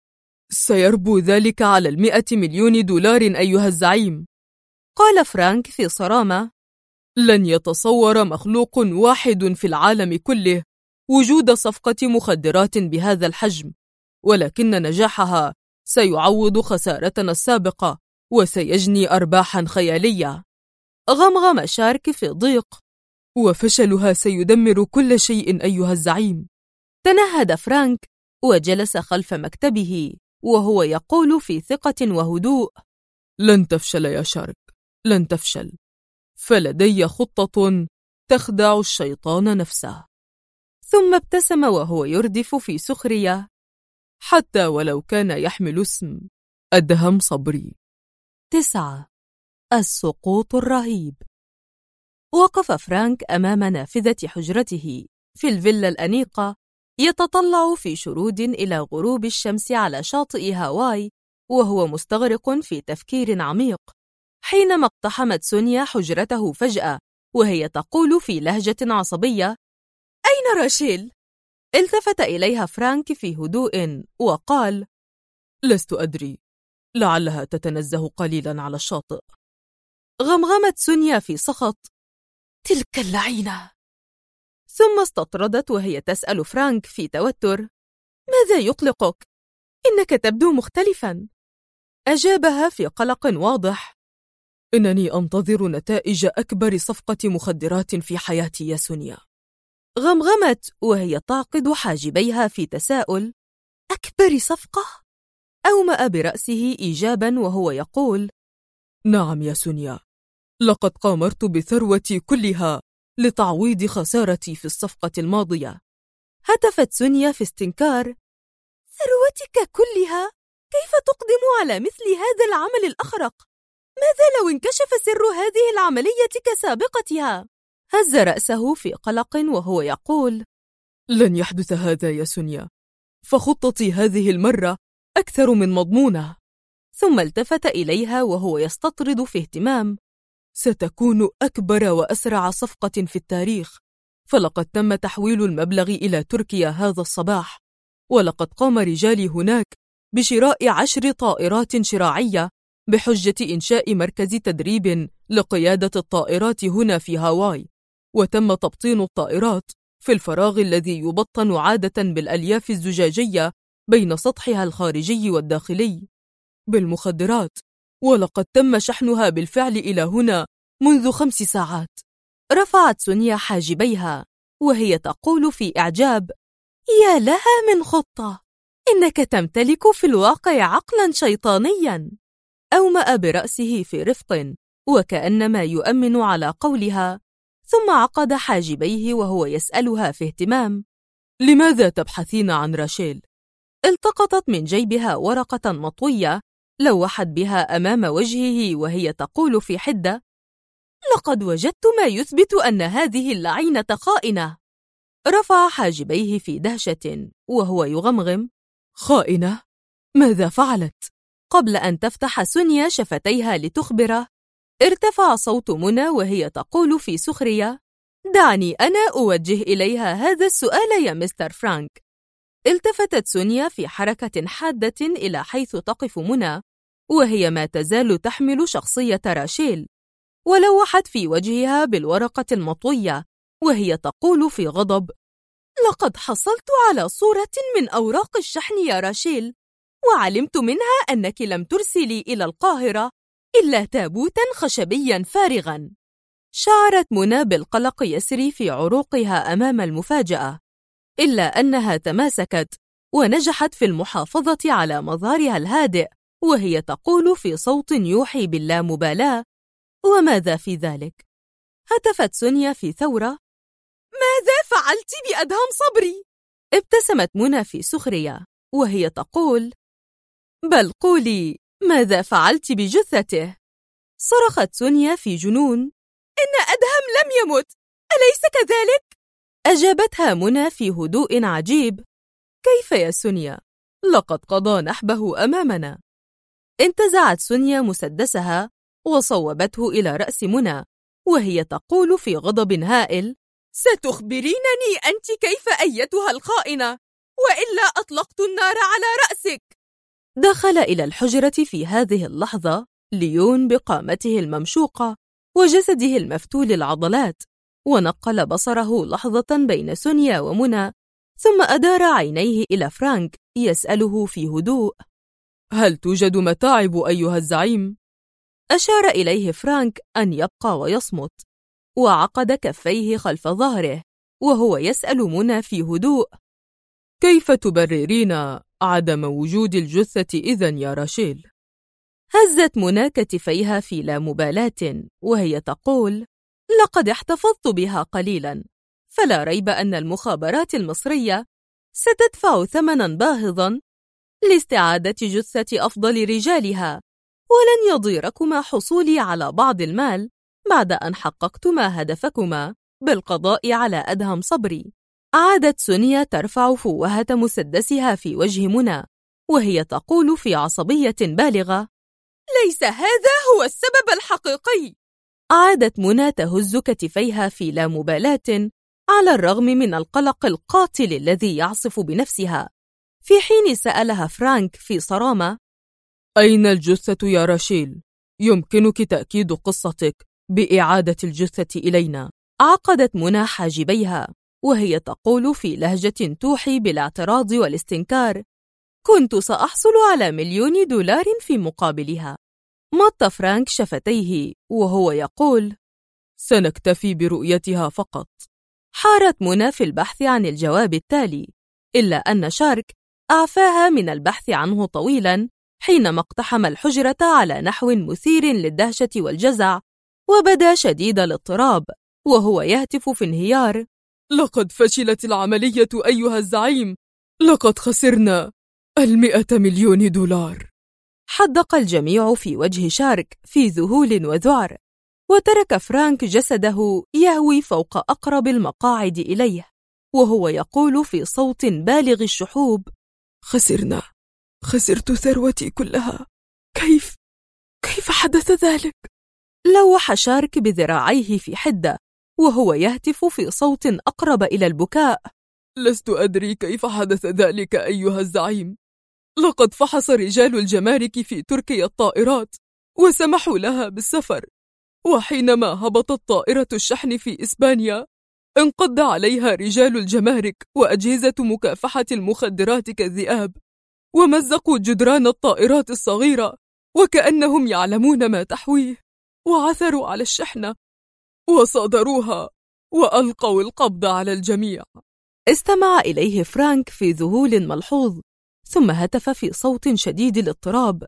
سيربو ذلك على 100 مليون دولار أيها الزعيم. قال فرانك في صرامة: لن يتصور مخلوق واحد في العالم كله وجود صفقة مخدرات بهذا الحجم، ولكن نجاحها سيعوض خسارتنا السابقة وسيجني أرباحا خيالية. غمغم شارك في ضيق: وفشلها سيدمر كل شيء أيها الزعيم. تنهد فرانك وجلس خلف مكتبه وهو يقول في ثقة وهدوء: لن تفشل يا شارك، لن تفشل، فلدي خطة تخدع الشيطان نفسه. ثم ابتسم وهو يردف في سخرية: حتى ولو كان يحمل اسم أدهم صبري. 9. السقوط الرهيب. وقف فرانك أمام نافذة حجرته في الفيلا الأنيقة يتطلع في شرود إلى غروب الشمس على شاطئ هاواي، وهو مستغرق في تفكير عميق، حينما اقتحمت سونيا حجرته فجأة وهي تقول في لهجة عصبية: أين راشيل؟ التفت إليها فرانك في هدوء وقال: لست أدري، لعلها تتنزه قليلا على الشاطئ. غمغمت سونيا في سخط: تلك اللعينة. ثم استطردت وهي تسأل فرانك في توتر: ماذا يقلقك؟ إنك تبدو مختلفا. أجابها في قلق واضح: إنني أنتظر نتائج أكبر صفقة مخدرات في حياتي يا سونيا. غمغمت وهي تعقد حاجبيها في تساؤل: أكبر صفقة؟ أومأ برأسه إيجابا وهو يقول: نعم يا سونيا، لقد قامرت بثروتي كلها لتعويض خسارتي في الصفقة الماضية. هتفت سونيا في استنكار: ثروتك كلها؟ كيف تقدم على مثل هذا العمل الأخرق؟ ماذا لو انكشف سر هذه العملية كسابقتها؟ هز رأسه في قلق وهو يقول: لن يحدث هذا يا سونيا، فخطتي هذه المرة أكثر من مضمونة. ثم التفت إليها وهو يستطرد في اهتمام: ستكون أكبر وأسرع صفقة في التاريخ، فلقد تم تحويل المبلغ إلى تركيا هذا الصباح، ولقد قام رجالي هناك بشراء 10 طائرات شراعية بحجة إنشاء مركز تدريب لقيادة الطائرات هنا في هاواي، وتم تبطين الطائرات في الفراغ الذي يبطن عادة بالألياف الزجاجية بين سطحها الخارجي والداخلي بالمخدرات، ولقد تم شحنها بالفعل إلى هنا منذ 5 ساعات. رفعت سونيا حاجبيها وهي تقول في إعجاب: يا لها من خطة، إنك تمتلك في الواقع عقلا شيطانيا. أومأ برأسه في رفق وكأنما يؤمن على قولها، ثم عقد حاجبيه وهو يسألها في اهتمام: لماذا تبحثين عن راشيل؟ التقطت من جيبها ورقة مطوية لوحت بها أمام وجهه وهي تقول في حدة: لقد وجدت ما يثبت أن هذه اللعينة خائنة. رفع حاجبيه في دهشة وهو يغمغم: خائنة؟ ماذا فعلت؟ قبل أن تفتح سونيا شفتيها لتخبره، ارتفع صوت منى وهي تقول في سخرية: دعني أنا أوجه إليها هذا السؤال يا مستر فرانك. التفتت سونيا في حركة حادة إلى حيث تقف منى وهي ما تزال تحمل شخصية راشيل، ولوحت في وجهها بالورقة المطوية وهي تقول في غضب: لقد حصلت على صورة من أوراق الشحن يا راشيل، وعلمت منها أنك لم ترسلي إلى القاهرة إلا تابوتاً خشبياً فارغاً. شعرت منى بالقلق يسري في عروقها أمام المفاجأة، إلا أنها تماسكت ونجحت في المحافظة على مظهرها الهادئ وهي تقول في صوت يوحي باللامبالاة: وماذا في ذلك؟ هتفت سونيا في ثورة: ماذا فعلت بأدهم صبري؟ ابتسمت منى في سخرية وهي تقول: بل قولي ماذا فعلت بجثته؟ صرخت سونيا في جنون: إن أدهم لم يمت، أليس كذلك؟ أجابتها منى في هدوء عجيب: كيف يا سونيا؟ لقد قضى نحبه أمامنا. انتزعت سونيا مسدسها وصوبته إلى رأس منى وهي تقول في غضب هائل: ستخبرينني أنت كيف أيتها الخائنة، وإلا أطلقت النار على رأسك. دخل إلى الحجرة في هذه اللحظة ليون بقامته الممشوقة وجسده المفتول العضلات، ونقل بصره لحظة بين سونيا ومنى، ثم أدار عينيه إلى فرانك يسأله في هدوء: هل توجد متاعب أيها الزعيم؟ أشار إليه فرانك أن يبقى ويصمت، وعقد كفيه خلف ظهره وهو يسأل منى في هدوء: كيف تبررين عدم وجود الجثة إذن يا راشيل؟ هزت منى كتفيها في لا مبالاة وهي تقول: لقد احتفظت بها قليلا، فلا ريب أن المخابرات المصرية ستدفع ثمنا باهظا لاستعادة جثة أفضل رجالها، ولن يضيركما حصولي على بعض المال بعد أن حققتما هدفكما بالقضاء على أدهم صبري. عادت سونيا ترفع فوهة مسدسها في وجه منى وهي تقول في عصبية بالغة: ليس هذا هو السبب الحقيقي. عادت منى تهز كتفيها في لا مبالاة على الرغم من القلق القاتل الذي يعصف بنفسها، في حين سألها فرانك في صرامة: أين الجثة يا راشيل؟ يمكنك تأكيد قصتك بإعادة الجثة إلينا. عقدت منى حاجبيها وهي تقول في لهجة توحي بالاعتراض والاستنكار: كنت سأحصل على $1,000,000 في مقابلها. مط فرانك شفتيه وهو يقول: سنكتفي برؤيتها فقط. حارت منى في البحث عن الجواب التالي، إلا أن شارك أعفاها من البحث عنه طويلا حينما اقتحم الحجرة على نحو مثير للدهشة والجزع، وبدا شديد الاضطراب وهو يهتف في انهيار: لقد فشلت العملية أيها الزعيم، لقد خسرنا $100,000,000. حدق الجميع في وجه شارك في ذهول وذعر، وترك فرانك جسده يهوي فوق أقرب المقاعد إليه وهو يقول في صوت بالغ الشحوب: خسرت ثروتي كلها. كيف حدث ذلك؟ لوح شارك بذراعيه في حدة وهو يهتف في صوت أقرب إلى البكاء: لست أدري كيف حدث ذلك أيها الزعيم. لقد فحص رجال الجمارك في تركيا الطائرات وسمحوا لها بالسفر، وحينما هبطت طائرة الشحن في إسبانيا انقض عليها رجال الجمارك وأجهزة مكافحة المخدرات كالذئاب، ومزقوا جدران الطائرات الصغيرة وكأنهم يعلمون ما تحويه، وعثروا على الشحنة وصادروها وألقوا القبض على الجميع. استمع إليه فرانك في ذهول ملحوظ، ثم هتف في صوت شديد الاضطراب: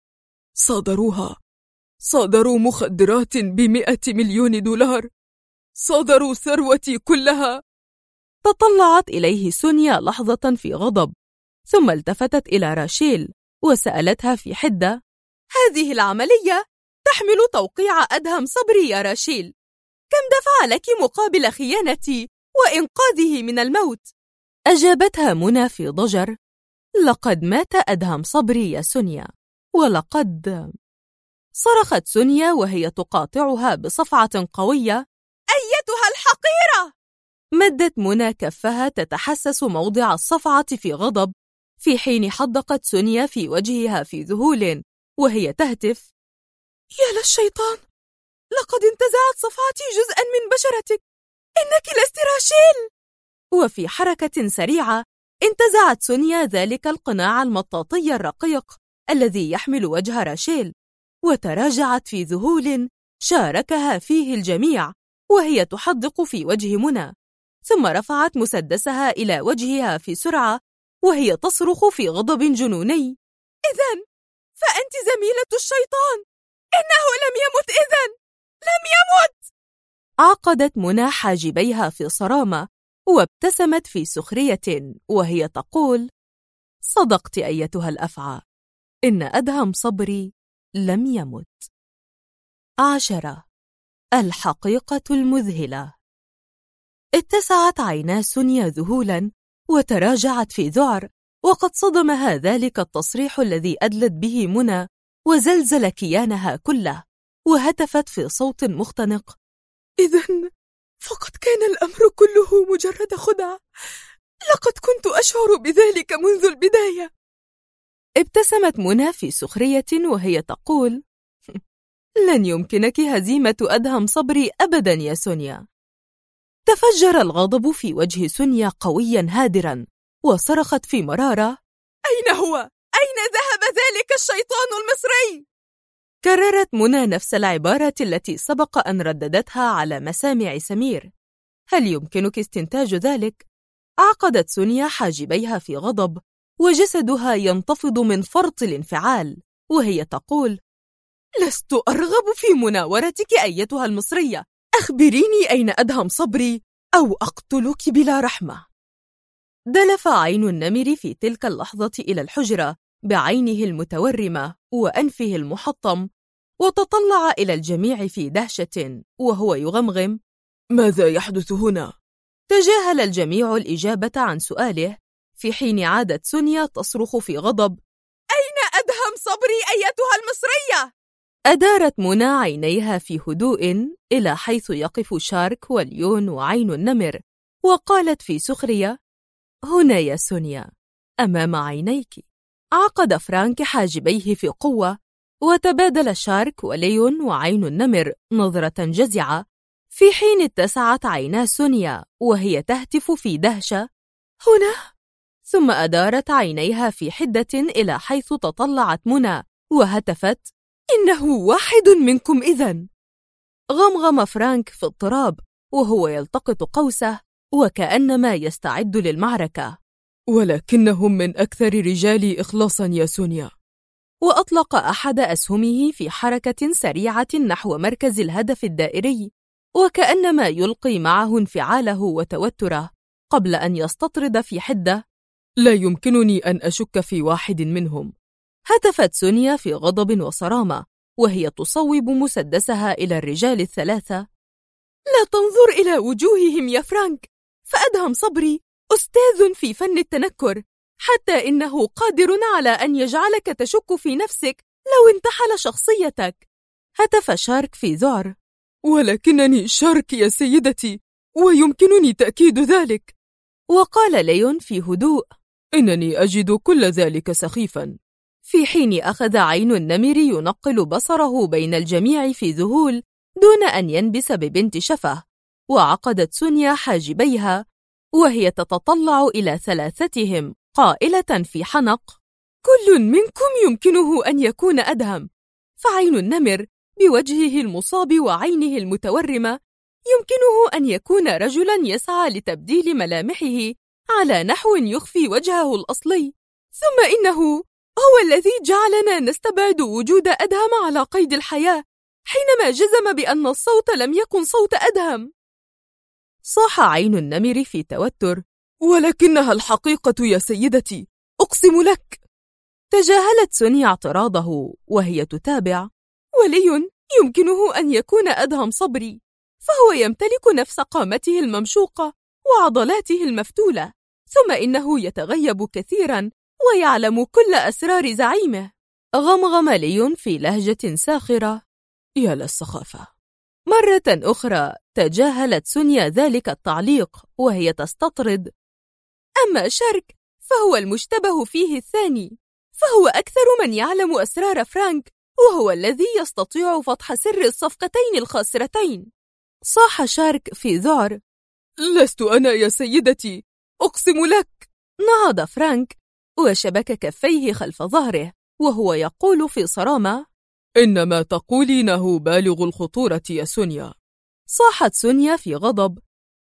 صادروا مخدرات $100,000,000، صادروا ثروتي كلها. تطلعت إليه سونيا لحظة في غضب، ثم التفتت إلى راشيل وسألتها في حدة: هذه العملية تحمل توقيع أدهم صبري يا راشيل، كم دفع لك مقابل خيانتي وإنقاذه من الموت؟ أجابتها منى في ضجر: لقد مات أدهم صبري يا سونيا، ولقد... صرخت سونيا وهي تقاطعها بصفعة قوية: أيتها الحقيرة! مدت منى كفها تتحسس موضع الصفعة في غضب، في حين حدقت سونيا في وجهها في ذهول وهي تهتف: يا للشيطان، لقد انتزعت صفعتي جزءا من بشرتك، إنك لست راشيل. وفي حركة سريعة انتزعت سونيا ذلك القناع المطاطي الرقيق الذي يحمل وجه راشيل، وتراجعت في ذهول شاركها فيه الجميع وهي تحدق في وجه منى، ثم رفعت مسدسها إلى وجهها في سرعة وهي تصرخ في غضب جنوني: إذن فأنت زميلة الشيطان، إنه لم يمت، إذن لم يمت. عقدت منى حاجبيها في صرامة وابتسمت في سخرية وهي تقول: صدقت أيتها الأفعى، إن أدهم صبري لم يمت. 10. الحقيقة المذهلة. اتسعت عينا سونيا ذهولا وتراجعت في ذعر، وقد صدمها ذلك التصريح الذي أدلت به منى وزلزل كيانها كله، وهتفت في صوت مختنق: إذن فقد كان الأمر كله مجرد خدعة، لقد كنت أشعر بذلك منذ البداية. ابتسمت منى في سخرية وهي تقول: لن يمكنك هزيمة أدهم صبري أبدا يا سونيا. تفجر الغضب في وجه سونيا قويا هادرا، وصرخت في مرارة: أين هو؟ أين ذهب ذلك الشيطان المصري؟ كررت منى نفس العبارة التي سبق أن رددتها على مسامع سمير. هل يمكنك استنتاج ذلك؟ عقدت سونيا حاجبيها في غضب، وجسدها ينتفض من فرط الانفعال، وهي تقول: لست أرغب في مناورتك أيتها المصرية. أخبريني أين أدهم صبري أو أقتلك بلا رحمة. دلف عين النمر في تلك اللحظة إلى الحجرة بعينه المتورمة وأنفه المحطم، وتطلع إلى الجميع في دهشة وهو يغمغم: ماذا يحدث هنا؟ تجاهل الجميع الإجابة عن سؤاله، في حين عادت سونيا تصرخ في غضب: أين أدهم صبري أيتها المصرية؟ أدارت منى عينيها في هدوء إلى حيث يقف شارك وليون وعين النمر، وقالت في سخرية: هنا يا سونيا، أمام عينيك. عقد فرانك حاجبيه في قوة، وتبادل شارك وليون وعين النمر نظرة جزعة، في حين اتسعت عينا سونيا وهي تهتف في دهشة: هنا! ثم أدارت عينيها في حدة إلى حيث تطلعت منى وهتفت: إنه واحد منكم إذن. غمغم فرانك في اضطراب وهو يلتقط قوسه وكأنما يستعد للمعركة: ولكنهم من أكثر رجالي إخلاصا يا سونيا. وأطلق أحد أسهمه في حركة سريعة نحو مركز الهدف الدائري، وكأنما يلقي معه انفعاله وتوتره قبل أن يستطرد في حدة: لا يمكنني أن أشك في واحد منهم. هتفت سونيا في غضب وصرامة وهي تصوب مسدسها إلى الرجال الثلاثة: لا تنظر إلى وجوههم يا فرانك، فأدهم صبري أستاذ في فن التنكر، حتى إنه قادر على أن يجعلك تشك في نفسك لو انتحل شخصيتك. هتف شارك في ذعر: ولكنني شارك يا سيدتي، ويمكنني تأكيد ذلك. وقال ليون في هدوء: إنني أجد كل ذلك سخيفا. في حين أخذ عين النمر ينقل بصره بين الجميع في ذهول دون أن ينبس ببنت شفه، وعقدت سونيا حاجبيها وهي تتطلع إلى ثلاثتهم قائلة في حنق: كل منكم يمكنه أن يكون أدهم، فعين النمر بوجهه المصاب وعينه المتورمة يمكنه أن يكون رجلا يسعى لتبديل ملامحه على نحو يخفي وجهه الأصلي، ثم إنه هو الذي جعلنا نستبعد وجود أدهم على قيد الحياة حينما جزم بأن الصوت لم يكن صوت أدهم. صاح عين النمر في توتر: ولكنها الحقيقة يا سيدتي، أقسم لك. تجاهلت سونيا اعتراضه وهي تتابع: ولي يمكنه أن يكون أدهم صبري، فهو يمتلك نفس قامته الممشوقة وعضلاته المفتولة، ثم إنه يتغيب كثيرا ويعلم كل أسرار زعيمه. غمغم ليون في لهجة ساخرة: يا للسخافة. مرة أخرى تجاهلت سونيا ذلك التعليق وهي تستطرد: أما شارك فهو المشتبه فيه الثاني، فهو أكثر من يعلم أسرار فرانك، وهو الذي يستطيع فتح سر الصفقتين الخاسرتين. صاح شارك في ذعر: لست أنا يا سيدتي، أقسم لك. نهض فرانك وشبك كفيه خلف ظهره وهو يقول في صرامة: إن ما تقولينه بالغ الخطورة يا سونيا. صاحت سونيا في غضب: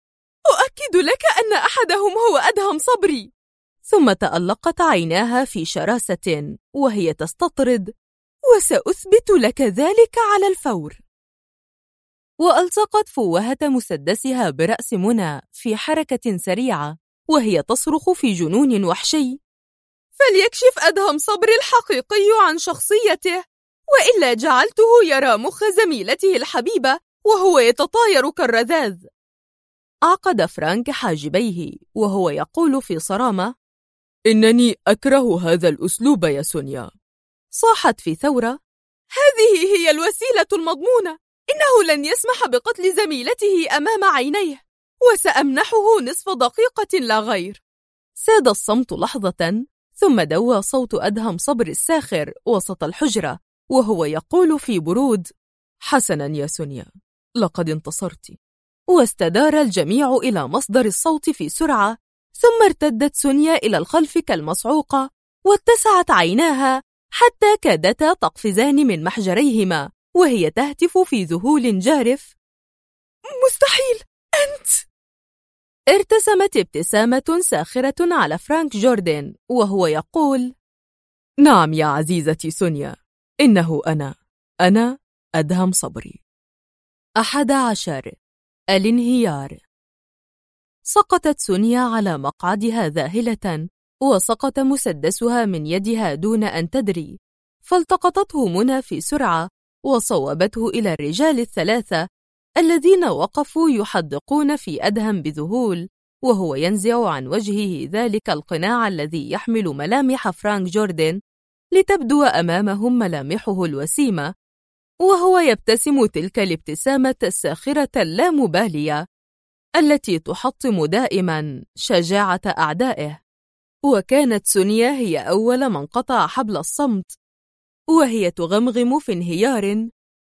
أؤكد لك أن أحدهم هو أدهم صبري. ثم تألقت عيناها في شراسة وهي تستطرد: وسأثبت لك ذلك على الفور. وألصقت فوهة مسدسها برأس منى في حركة سريعة وهي تصرخ في جنون وحشي: فليكشف أدهم صبري الحقيقي عن شخصيته، وإلا جعلته يرى مخ زميلته الحبيبة وهو يتطاير كالرذاذ. عقد فرانك حاجبيه وهو يقول في صرامة: إنني أكره هذا الأسلوب يا سونيا. صاحت في ثورة: هذه هي الوسيلة المضمونة، إنه لن يسمح بقتل زميلته أمام عينيه، وسأمنحه نصف دقيقة لا غير. ساد الصمت لحظة، ثم دوى صوت أدهم صبري الساخر وسط الحجرة وهو يقول في برود: حسناً يا سونيا، لقد انتصرت. واستدار الجميع إلى مصدر الصوت في سرعة، ثم ارتدت سونيا إلى الخلف كالمصعوقة، واتسعت عيناها حتى كادتا تقفزان من محجريهما وهي تهتف في ذهول جارف: مستحيل، أنت! ارتسمت ابتسامة ساخرة على فرانك جوردن وهو يقول: نعم يا عزيزتي سونيا، إنه أنا أدهم صبري. 11. الانهيار. سقطت سونيا على مقعدها ذاهلة، وسقط مسدسها من يدها دون أن تدري، فالتقطته منى في سرعة وصوبته إلى الرجال الثلاثة الذين وقفوا يحدقون في أدهم بذهول وهو ينزع عن وجهه ذلك القناع الذي يحمل ملامح فرانك جوردن لتبدو أمامهم ملامحه الوسيمة، وهو يبتسم تلك الابتسامة الساخرة اللامبالية التي تحطم دائما شجاعة أعدائه. وكانت سونيا هي أول من قطع حبل الصمت وهي تغمغم في انهيار: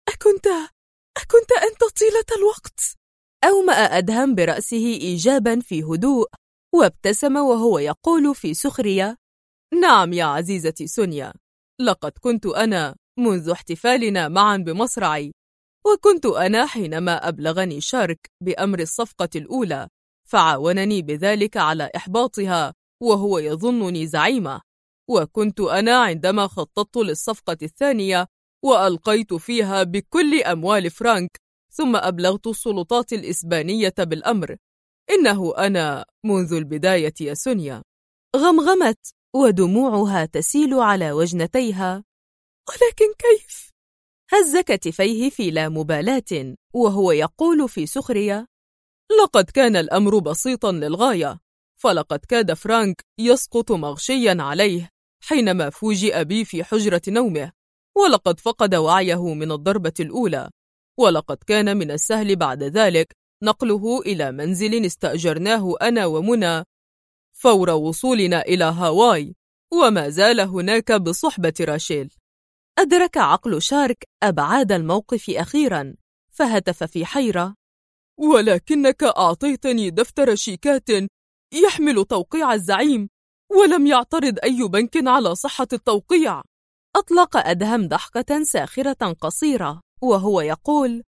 أكنت أنت طيلة الوقت؟ أومأ أدهم برأسه إيجابا في هدوء وابتسم وهو يقول في سخرية: نعم يا عزيزتي سونيا، لقد كنت أنا منذ احتفالنا معا بمصرعي، وكنت أنا حينما أبلغني شارك بأمر الصفقة الأولى، فعاونني بذلك على إحباطها وهو يظنني زعيمة، وكنت أنا عندما خططت للصفقة الثانية وألقيت فيها بكل أموال فرانك ثم أبلغت السلطات الإسبانية بالأمر. إنه أنا منذ البداية يا سونيا. غمغمت ودموعها تسيل على وجنتيها. ولكن كيف؟ هز كتفيه في لا مبالاة وهو يقول في سخرية: لقد كان الأمر بسيطا للغاية، فلقد كاد فرانك يسقط مغشيا عليه حينما فوجئ بي في حجرة نومه، ولقد فقد وعيه من الضربة الأولى، ولقد كان من السهل بعد ذلك نقله إلى منزل استأجرناه أنا ومنى فور وصولنا إلى هاواي، وما زال هناك بصحبة راشيل. أدرك عقل شارك أبعاد الموقف أخيرا، فهتف في حيرة: ولكنك أعطيتني دفتر شيكات يحمل توقيع الزعيم، ولم يعترض أي بنك على صحة التوقيع. أطلق أدهم ضحكة ساخرة قصيرة وهو يقول: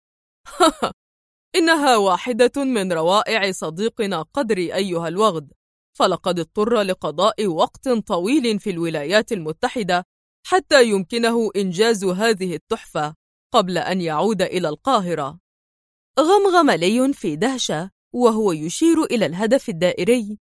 إنها واحدة من روائع صديقنا قدري أيها الوغد، فلقد اضطر لقضاء وقت طويل في الولايات المتحدة حتى يمكنه إنجاز هذه التحفة قبل أن يعود إلى القاهرة. غمغم لي في دهشة وهو يشير إلى الهدف الدائري: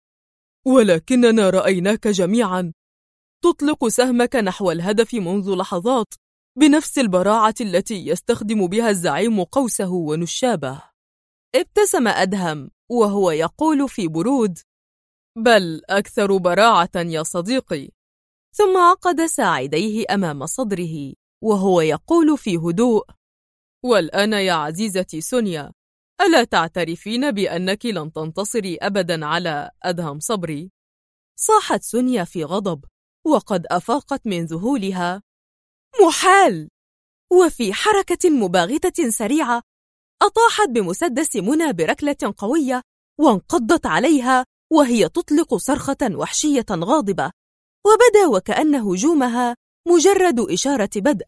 ولكننا رأيناك جميعا تطلق سهمك نحو الهدف منذ لحظات بنفس البراعة التي يستخدم بها الزعيم قوسه ونشابه. ابتسم أدهم وهو يقول في برود: بل أكثر براعة يا صديقي. ثم عقد ساعديه أمام صدره وهو يقول في هدوء: والآن يا عزيزتي سونيا، ألا تعترفين بأنك لن تنتصري أبدا على أدهم صبري؟ صاحت سونيا في غضب وقد أفاقت من ذهولها: محال! وفي حركة مباغتة سريعة أطاحت بمسدس منى بركلة قوية وانقضت عليها وهي تطلق صرخة وحشية غاضبة، وبدا وكأن هجومها مجرد إشارة بدء،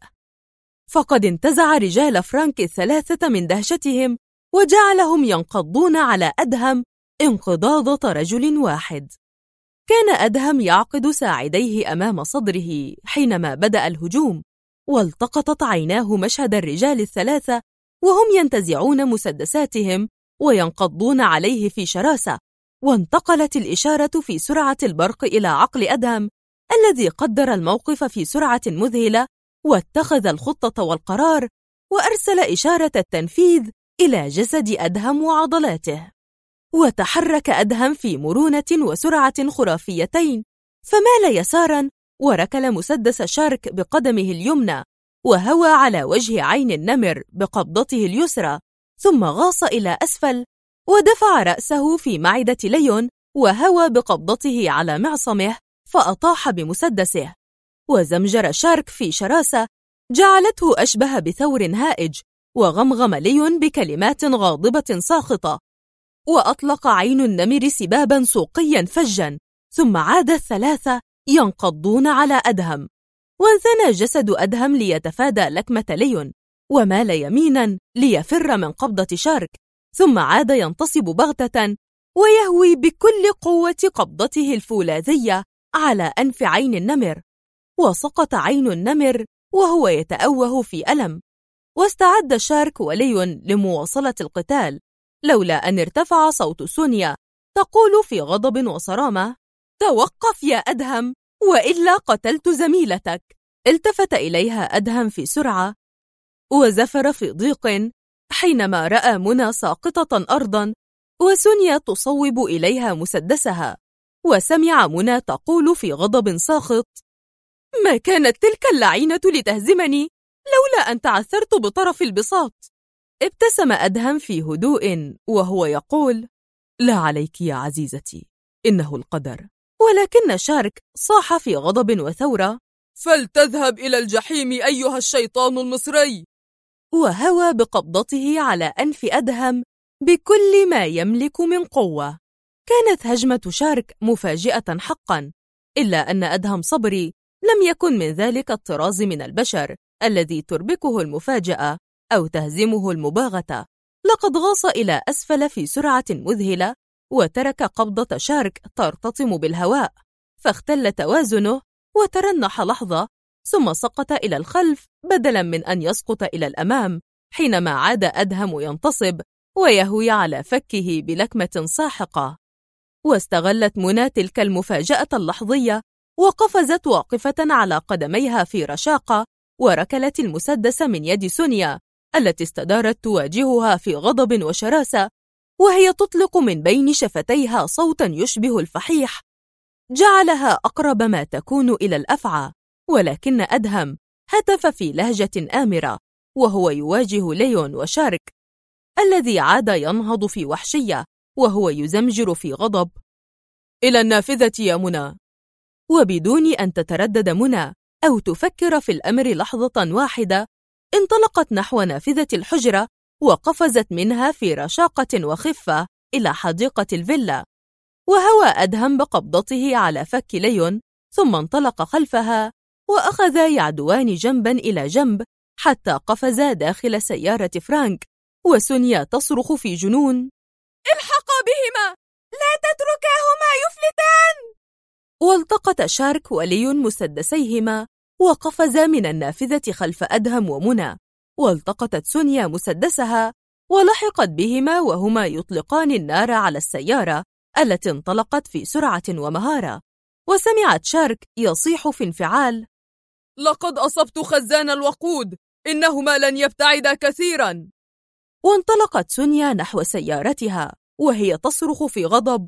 فقد انتزع رجال فرانك الثلاثة من دهشتهم وجعلهم ينقضون على أدهم انقضاضة رجل واحد. كان أدهم يعقد ساعديه أمام صدره حينما بدأ الهجوم، والتقطت عيناه مشهد الرجال الثلاثة وهم ينتزعون مسدساتهم وينقضون عليه في شراسة، وانتقلت الإشارة في سرعة البرق إلى عقل أدهم الذي قدر الموقف في سرعة مذهلة واتخذ الخطة والقرار، وأرسل إشارة التنفيذ إلى جسد أدهم وعضلاته. وتحرك أدهم في مرونة وسرعة خرافيتين، فمال يسارا وركل مسدس شارك بقدمه اليمنى وهوى على وجه عين النمر بقبضته اليسرى، ثم غاص إلى أسفل ودفع رأسه في معدة ليون وهوى بقبضته على معصمه، فأطاح بمسدسه، وزمجر شارك في شراسة جعلته أشبه بثور هائج، وغمغم ليون بكلمات غاضبة ساخطة، وأطلق عين النمر سبابا سوقيا فجا، ثم عاد الثلاثة ينقضون على أدهم، وانثنى جسد أدهم ليتفادى لكمة ليون، ومال يمينا ليفر من قبضة شارك، ثم عاد ينتصب بغتة ويهوي بكل قوة قبضته الفولاذية على أنف عين النمر، وسقط عين النمر وهو يتأوه في ألم. واستعد شارك وليون لمواصلة القتال، لولا أن ارتفع صوت سونيا تقول في غضب وصرامة: توقف يا أدهم، وإلا قتلت زميلتك. التفت إليها أدهم في سرعة وزفر في ضيق حينما رأى منى ساقطة أرضا وسونيا تصوب إليها مسدسها، وسمع منى تقول في غضب ساخط: ما كانت تلك اللعينة لتهزمني لولا أن تعثرت بطرف البساط. ابتسم أدهم في هدوء وهو يقول: لا عليك يا عزيزتي، إنه القدر. ولكن شارك صاح في غضب وثورة: فلتذهب إلى الجحيم أيها الشيطان المصري. وهوى بقبضته على أنف أدهم بكل ما يملك من قوة. كانت هجمة شارك مفاجئة حقا، إلا أن أدهم صبري لم يكن من ذلك الطراز من البشر الذي تربكه المفاجأة أو تهزمه المباغتة. لقد غاص إلى أسفل في سرعة مذهلة، وترك قبضة شارك ترتطم بالهواء، فاختل توازنه وترنح لحظة، ثم سقط إلى الخلف بدلا من أن يسقط إلى الأمام، حينما عاد أدهم ينتصب ويهوي على فكه بلكمة ساحقة. واستغلت منى تلك المفاجأة اللحظية، وقفزت واقفة على قدميها في رشاقة، وركلت المسدس من يد سونيا التي استدارت تواجهها في غضب وشراسة، وهي تطلق من بين شفتيها صوتا يشبه الفحيح جعلها أقرب ما تكون إلى الأفعى. ولكن أدهم هتف في لهجة آمرة وهو يواجه ليون وشارك الذي عاد ينهض في وحشية وهو يزمجر في غضب: إلى النافذة يا منى. وبدون أن تتردد منى أو تفكر في الأمر لحظة واحدة، انطلقت نحو نافذة الحجرة وقفزت منها في رشاقة وخفة إلى حديقة الفيلا. وهوى أدهم بقبضته على فك ليون، ثم انطلق خلفها وأخذا يعدوان جنبا إلى جنب حتى قفزا داخل سيارة فرانك، وسونيا تصرخ في جنون: الحقا بهما، لا تتركاهما يفلتان. والتقط شارك وليون مسدسيهما وقفزا من النافذة خلف أدهم ومنى، والتقطت سونيا مسدسها ولحقت بهما وهما يطلقان النار على السيارة التي انطلقت في سرعة ومهارة. وسمعت شارك يصيح في انفعال: لقد أصبت خزان الوقود، إنهما لن يبتعدا كثيرا. وانطلقت سونيا نحو سيارتها وهي تصرخ في غضب: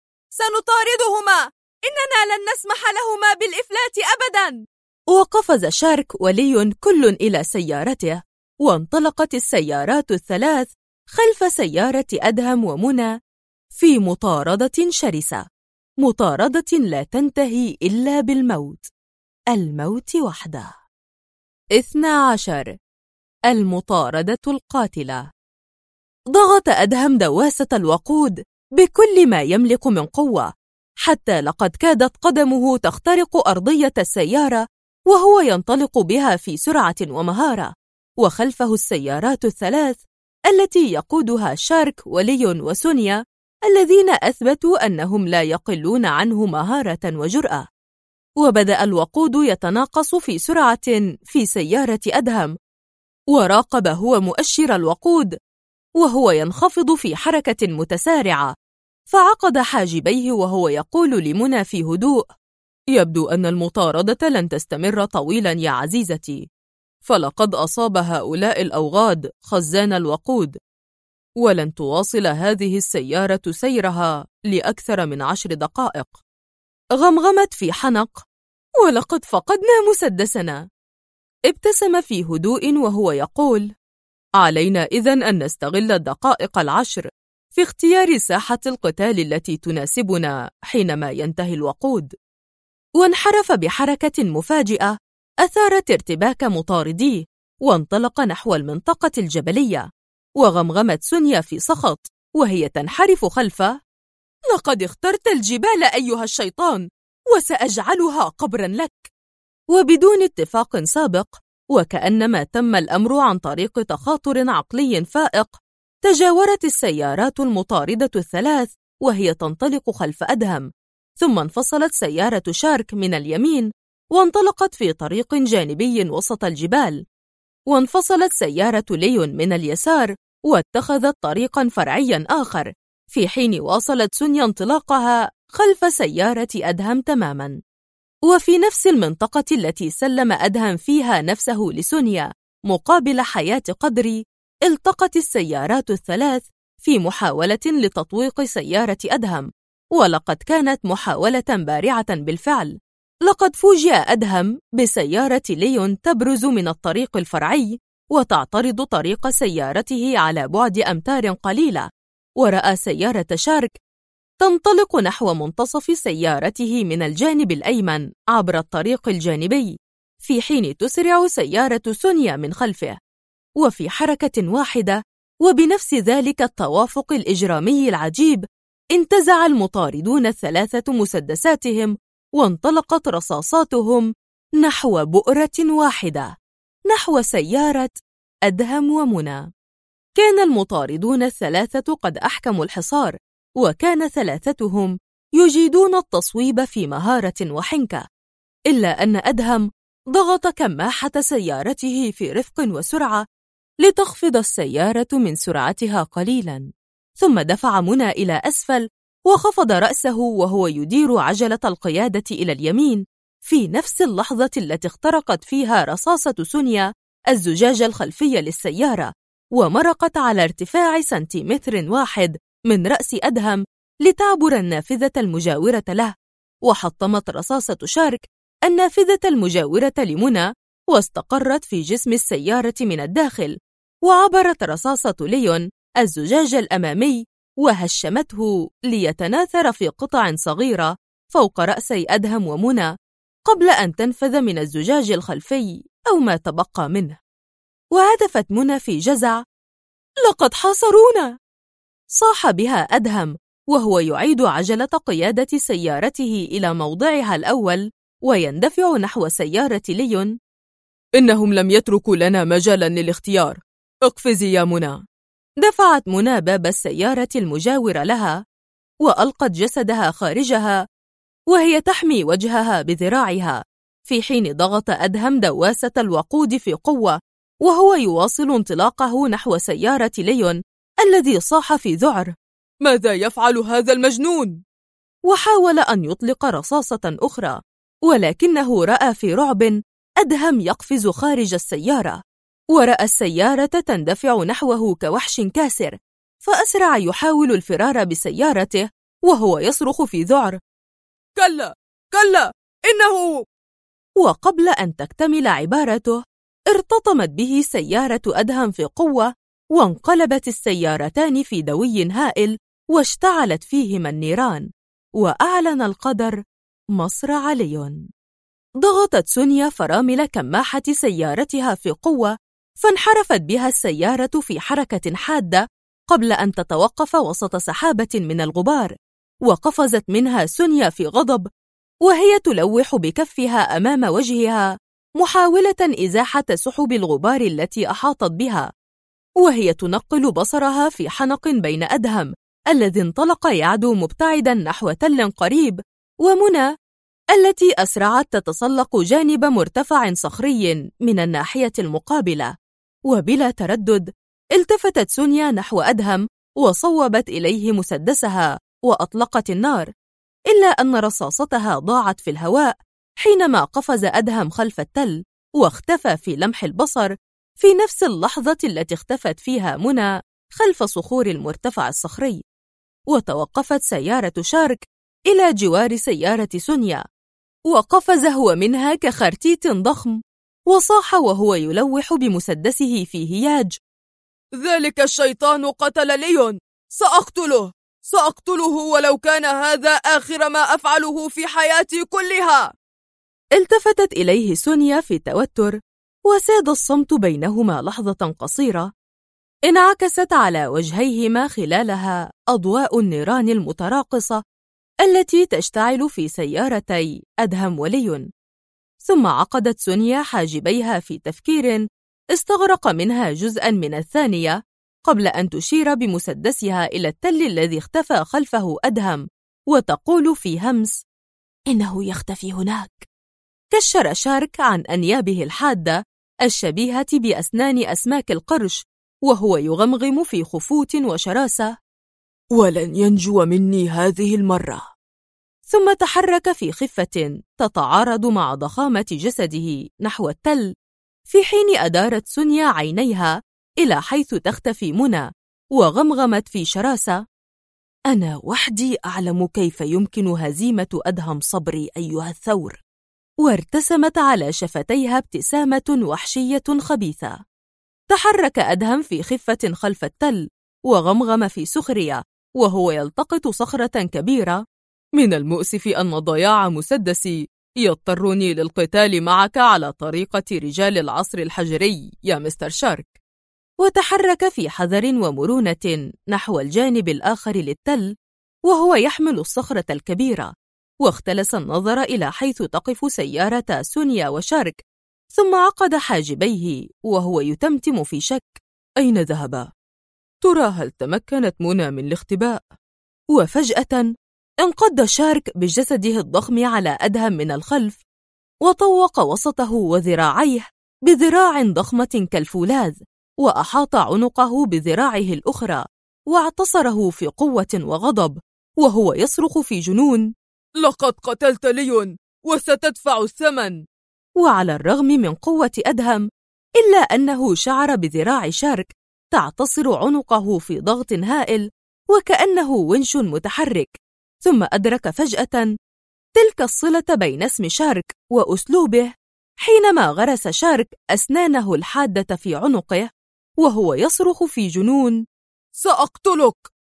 سنطاردهما، إننا لن نسمح لهما بالإفلات أبدا. وقفز شارك وليون كل إلى سيارته، وانطلقت السيارات الثلاث خلف سيارة أدهم ومنى في مطاردة شرسة، مطاردة لا تنتهي إلا بالموت، الموت وحده. 12. المطاردة القاتلة. ضغط أدهم دواسة الوقود بكل ما يملك من قوة، حتى لقد كادت قدمه تخترق أرضية السيارة وهو ينطلق بها في سرعة ومهارة، وخلفه السيارات الثلاث التي يقودها شارك وليون وسونيا الذين أثبتوا أنهم لا يقلون عنه مهارة وجرأة. وبدأ الوقود يتناقص في سرعة في سيارة أدهم، وراقب هو مؤشر الوقود وهو ينخفض في حركة متسارعة، فعقد حاجبيه وهو يقول لمنى في هدوء: يبدو أن المطاردة لن تستمر طويلا يا عزيزتي، فلقد أصاب هؤلاء الأوغاد خزان الوقود، ولن تواصل هذه السيارة سيرها لأكثر من 10 دقائق. غمغمت في حنق: ولقد فقدنا مسدسنا. ابتسم في هدوء وهو يقول: علينا إذن أن نستغل الدقائق 10 في اختيار ساحة القتال التي تناسبنا حينما ينتهي الوقود. وانحرف بحركة مفاجئة أثارت ارتباك مطارديه، وانطلق نحو المنطقة الجبلية. وغمغمت سونيا في سخط وهي تنحرف خلفه: لقد اخترت الجبال أيها الشيطان، وسأجعلها قبرا لك. وبدون اتفاق سابق، وكأنما تم الأمر عن طريق تخاطر عقلي فائق، تجاورت السيارات المطاردة الثلاث وهي تنطلق خلف أدهم، ثم انفصلت سيارة شارك من اليمين وانطلقت في طريق جانبي وسط الجبال، وانفصلت سيارة ليون من اليسار واتخذت طريقا فرعيا آخر، في حين واصلت سونيا انطلاقها خلف سيارة أدهم تماما. وفي نفس المنطقة التي سلم أدهم فيها نفسه لسونيا مقابل حياة قدري، التقت السيارات الثلاث في محاولة لتطويق سيارة أدهم، ولقد كانت محاولة بارعة بالفعل. لقد فوجئ أدهم بسيارة ليون تبرز من الطريق الفرعي وتعترض طريق سيارته على بعد أمتار قليلة، ورأى سيارة شارك تنطلق نحو منتصف سيارته من الجانب الأيمن عبر الطريق الجانبي، في حين تسرع سيارة سونيا من خلفه. وفي حركة واحدة وبنفس ذلك التوافق الإجرامي العجيب، انتزع المطاردون الثلاثة مسدساتهم وانطلقت رصاصاتهم نحو بؤرة واحدة، نحو سيارة أدهم ومنى. كان المطاردون الثلاثة قد أحكموا الحصار، وكان ثلاثتهم يجيدون التصويب في مهارة وحنكة، إلا أن أدهم ضغط كماحة سيارته في رفق وسرعة لتخفض السيارة من سرعتها قليلا، ثم دفع منى إلى أسفل وخفض رأسه وهو يدير عجلة القيادة إلى اليمين، في نفس اللحظة التي اخترقت فيها رصاصة سونيا الزجاج الخلفي للسيارة، ومرقت على ارتفاع سنتيمتر واحد من رأس أدهم لتعبر النافذة المجاورة له، وحطمت رصاصة شارك النافذة المجاورة لمنى واستقرت في جسم السيارة من الداخل، وعبرت رصاصة ليون الزجاج الأمامي وهشمته ليتناثر في قطع صغيرة فوق رأسي أدهم ومنى قبل أن تنفذ من الزجاج الخلفي أو ما تبقى منه. وهدفت منى في جزع: لقد حاصرونا! صاح بها أدهم وهو يعيد عجلة قيادة سيارته إلى موضعها الأول ويندفع نحو سيارة ليون: إنهم لم يتركوا لنا مجالا للاختيار، اقفزي يا منى. دفعت منى باب السيارة المجاورة لها وألقت جسدها خارجها وهي تحمي وجهها بذراعها، في حين ضغط أدهم دواسة الوقود في قوة وهو يواصل انطلاقه نحو سيارة ليون الذي صاح في ذعر: ماذا يفعل هذا المجنون؟ وحاول أن يطلق رصاصة أخرى، ولكنه رأى في رعب أدهم يقفز خارج السيارة، ورأى السيارة تندفع نحوه كوحش كاسر، فأسرع يحاول الفرار بسيارته وهو يصرخ في ذعر: كلا كلا إنه... وقبل أن تكتمل عبارته ارتطمت به سيارة أدهم في قوة، وانقلبت السيارتان في دوي هائل واشتعلت فيهما النيران، وأعلن القدر مصرع ليون. ضغطت سونيا فرامل كماحة سيارتها في قوة، فانحرفت بها السيارة في حركة حادة قبل أن تتوقف وسط سحابة من الغبار، وقفزت منها سونيا في غضب وهي تلوح بكفها أمام وجهها محاولة إزاحة سحب الغبار التي أحاطت بها، وهي تنقل بصرها في حنق بين أدهم الذي انطلق يعدو مبتعدا نحو تل قريب، ومنى التي أسرعت تتسلق جانب مرتفع صخري من الناحية المقابلة. وبلا تردد التفتت سونيا نحو أدهم وصوبت إليه مسدسها وأطلقت النار، إلا أن رصاصتها ضاعت في الهواء حينما قفز أدهم خلف التل واختفى في لمح البصر في نفس اللحظة التي اختفت فيها منى خلف صخور المرتفع الصخري. وتوقفت سيارة شارك إلى جوار سيارة سونيا، وقفز هو منها كخرتيت ضخم، وصاح وهو يلوح بمسدسه في هياج: ذلك الشيطان قتل ليون، سأقتله ولو كان هذا آخر ما أفعله في حياتي كلها. التفتت إليه سونيا في توتر، وساد الصمت بينهما لحظة قصيرة انعكست على وجهيهما خلالها أضواء النيران المتراقصة التي تشتعل في سيارتي أدهم وليون. ثم عقدت سونيا حاجبيها في تفكير استغرق منها جزءاً من الثانية قبل أن تشير بمسدسها إلى التل الذي اختفى خلفه أدهم، وتقول في همس: إنه يختفي هناك. كشر شارك عن أنيابه الحادة الشبيهة بأسنان أسماك القرش وهو يغمغم في خفوت وشراسة: ولن ينجو مني هذه المرة. ثم تحرك في خفة تتعارض مع ضخامة جسده نحو التل، في حين أدارت سونيا عينيها إلى حيث تختفي منى، وغمغمت في شراسة: أنا وحدي أعلم كيف يمكن هزيمة أدهم صبري أيها الثور. وارتسمت على شفتيها ابتسامة وحشية خبيثة. تحرك أدهم في خفة خلف التل، وغمغم في سخرية وهو يلتقط صخرة كبيرة: من المؤسف أن ضياع مسدسي يضطرني للقتال معك على طريقة رجال العصر الحجري يا مستر شارك. وتحرك في حذر ومرونة نحو الجانب الآخر للتل وهو يحمل الصخرة الكبيرة، واختلس النظر إلى حيث تقف سيارة سونيا وشارك، ثم عقد حاجبيه وهو يتمتم في شك: أين ذهبا؟ ترى هل تمكنت منى من الاختباء؟ وفجأة انقض شارك بجسده الضخم على أدهم من الخلف، وطوق وسطه وذراعيه بذراع ضخمة كالفولاذ، وأحاط عنقه بذراعه الأخرى، واعتصره في قوة وغضب وهو يصرخ في جنون: لقد قتلت ليون وستدفع الثمن. وعلى الرغم من قوة أدهم إلا أنه شعر بذراع شارك تعتصر عنقه في ضغط هائل وكأنه ونش متحرك، ثم أدرك فجأة تلك الصلة بين اسم شارك وأسلوبه حينما غرس شارك أسنانه الحادة في عنقه وهو يصرخ في جنون: سأقتلك!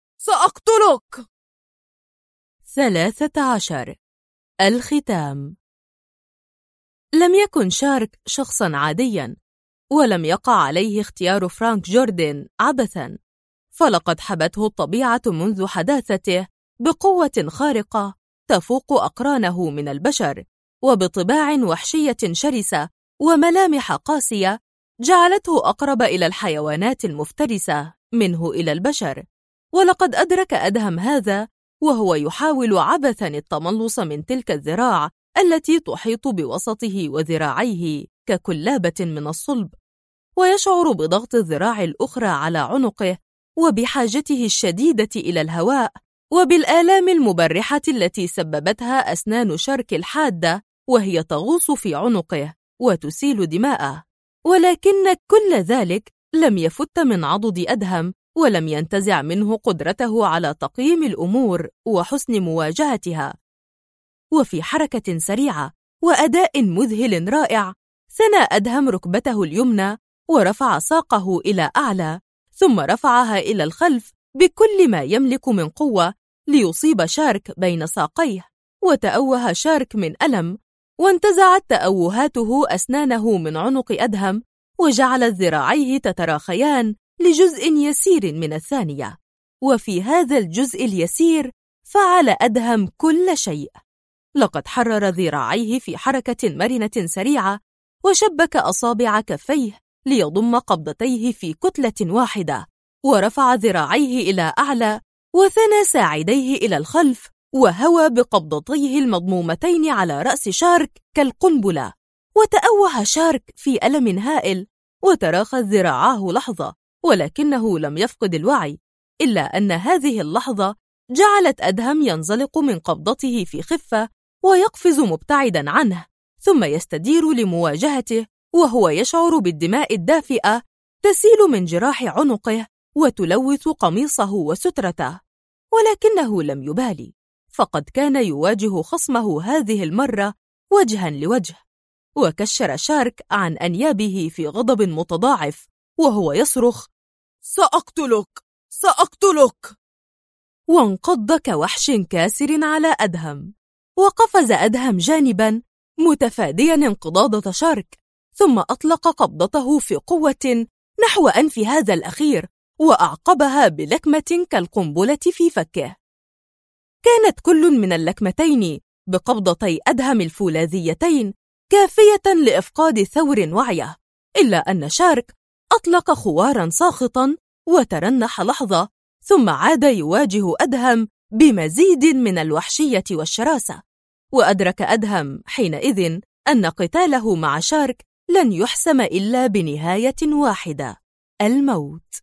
سأقتلك! 13. الختام. لم يكن شارك شخصاً عادياً، ولم يقع عليه اختيار فرانك جوردن عبثاً، فلقد حبته الطبيعة منذ حداثته بقوة خارقة تفوق أقرانه من البشر، وبطباع وحشية شرسة وملامح قاسية جعلته أقرب إلى الحيوانات المفترسة منه إلى البشر. ولقد أدرك أدهم هذا وهو يحاول عبثاً التملص من تلك الذراع التي تحيط بوسطه وذراعيه ككلابة من الصلب، ويشعر بضغط الذراع الأخرى على عنقه وبحاجته الشديدة إلى الهواء، وبالآلام المبرحة التي سببتها أسنان شارك الحادة وهي تغوص في عنقه وتسيل دماءه. ولكن كل ذلك لم يفت من عضد أدهم، ولم ينتزع منه قدرته على تقييم الأمور وحسن مواجهتها. وفي حركة سريعة وأداء مذهل رائع ثنى أدهم ركبته اليمنى ورفع ساقه إلى أعلى، ثم رفعها إلى الخلف بكل ما يملك من قوة ليصيب شارك بين ساقيه، وتأوه شارك من ألم، وانتزعت تأوهاته أسنانه من عنق أدهم، وجعلت ذراعيه تتراخيان لجزء يسير من الثانية. وفي هذا الجزء اليسير فعل أدهم كل شيء. لقد حرر ذراعيه في حركة مرنة سريعة، وشبك أصابع كفيه ليضم قبضتيه في كتلة واحدة، ورفع ذراعيه إلى أعلى، وثنى ساعديه إلى الخلف، وهوى بقبضتيه المضمومتين على رأس شارك كالقنبلة. وتأوه شارك في ألم هائل، وتراخت ذراعاه لحظة، ولكنه لم يفقد الوعي، إلا أن هذه اللحظة جعلت أدهم ينزلق من قبضته في خفة ويقفز مبتعداً عنه، ثم يستدير لمواجهته وهو يشعر بالدماء الدافئة تسيل من جراح عنقه وتلوث قميصه وسترته. ولكنه لم يبالي، فقد كان يواجه خصمه هذه المرة وجهاً لوجه. وكشر شارك عن أنيابه في غضب متضاعف وهو يصرخ: سأقتلك! سأقتلك! وانقض كوحش كاسر على أدهم. وقفز أدهم جانباً متفاديا انقضاضة شارك، ثم أطلق قبضته في قوة نحو أنف هذا الأخير وأعقبها بلكمة كالقنبلة في فكه. كانت كل من اللكمتين بقبضتي أدهم الفولاذيتين كافية لإفقاد ثور وعيه، إلا أن شارك أطلق خوارا ساخطا وترنح لحظة، ثم عاد يواجه أدهم بمزيد من الوحشية والشراسة. وأدرك أدهم حينئذ أن قتاله مع شارك لن يحسم إلا بنهاية واحدة: الموت.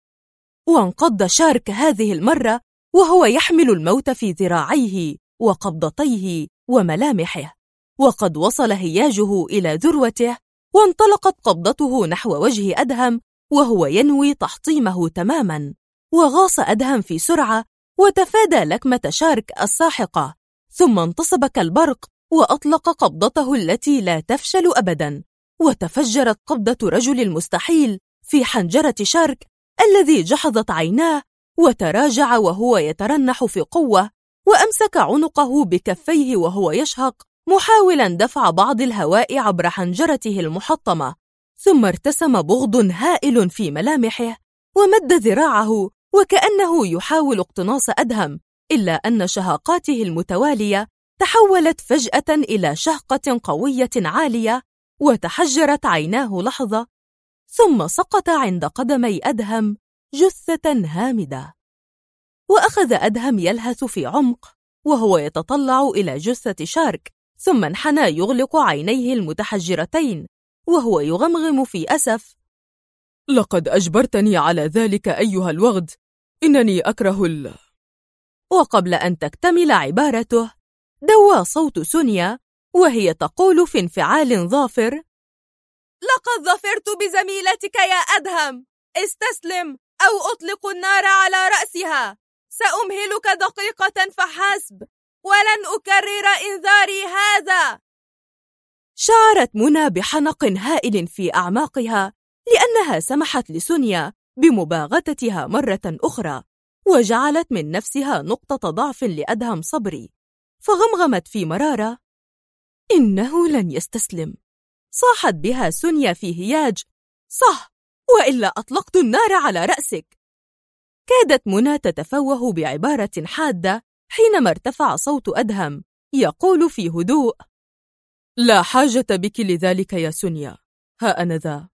وانقض شارك هذه المرة وهو يحمل الموت في ذراعيه وقبضتيه وملامحه، وقد وصل هياجه إلى ذروته، وانطلقت قبضته نحو وجه أدهم وهو ينوي تحطيمه تماما. وغاص أدهم في سرعة وتفادى لكمة شارك الساحقة، ثم انتصب كالبرق وأطلق قبضته التي لا تفشل أبدا، وتفجرت قبضة رجل المستحيل في حنجرة شارك الذي جحظت عيناه، وتراجع وهو يترنح في قوة، وأمسك عنقه بكفيه وهو يشهق محاولا دفع بعض الهواء عبر حنجرته المحطمة. ثم ارتسم بغض هائل في ملامحه ومد ذراعه وكأنه يحاول اقتناص أدهم، إلا أن شهقاته المتوالية تحولت فجأة إلى شهقة قوية عالية، وتحجرت عيناه لحظة، ثم سقط عند قدمي أدهم جثة هامدة. وأخذ أدهم يلهث في عمق وهو يتطلع إلى جثة شارك، ثم انحنى يغلق عينيه المتحجرتين وهو يغمغم في أسف: لقد أجبرتني على ذلك أيها الوغد، إنني أكره وقبل أن تكتمل عبارته دوى صوت سونيا وهي تقول في انفعال ظافر: لقد ظفرت بزميلتك يا أدهم، استسلم أو أطلق النار على رأسها، سأمهلك دقيقة فحسب ولن أكرر إنذاري هذا. شعرت منى بحنق هائل في أعماقها لأنها سمحت لسونيا بمباغتتها مرة أخرى، وجعلت من نفسها نقطة ضعف لأدهم صبري، فغمغمت في مرارة: إنه لن يستسلم. صاحت بها سونيا في هياج: صح، وإلا أطلقت النار على رأسك. كادت منى تتفوه بعبارة حادة حينما ارتفع صوت أدهم يقول في هدوء: لا حاجة بك لذلك يا سونيا، ها أنا ذا.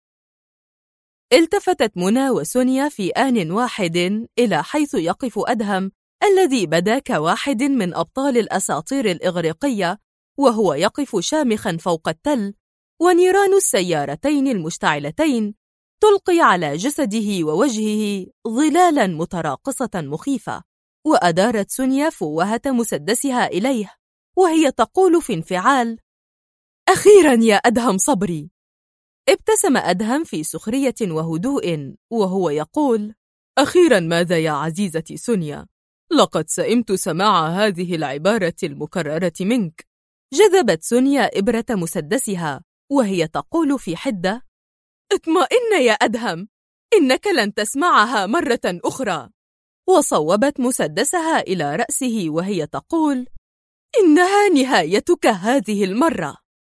التفتت منى وسونيا في آن واحد إلى حيث يقف أدهم الذي بدا كواحد من أبطال الأساطير الإغريقية، وهو يقف شامخا فوق التل، ونيران السيارتين المشتعلتين تلقي على جسده ووجهه ظلالا متراقصة مخيفة. وأدارت سونيا فوهة مسدسها إليه وهي تقول في انفعال: أخيرا يا أدهم صبري. ابتسم أدهم في سخرية وهدوء وهو يقول: أخيرا ماذا يا عزيزتي سونيا؟ لقد سئمت سماع هذه العبارة المكررة منك. جذبت سونيا إبرة مسدسها وهي تقول في حدة: اطمئن يا أدهم، إنك لن تسمعها مرة أخرى. وصوبت مسدسها إلى رأسه وهي تقول: إنها نهايتك هذه المرة.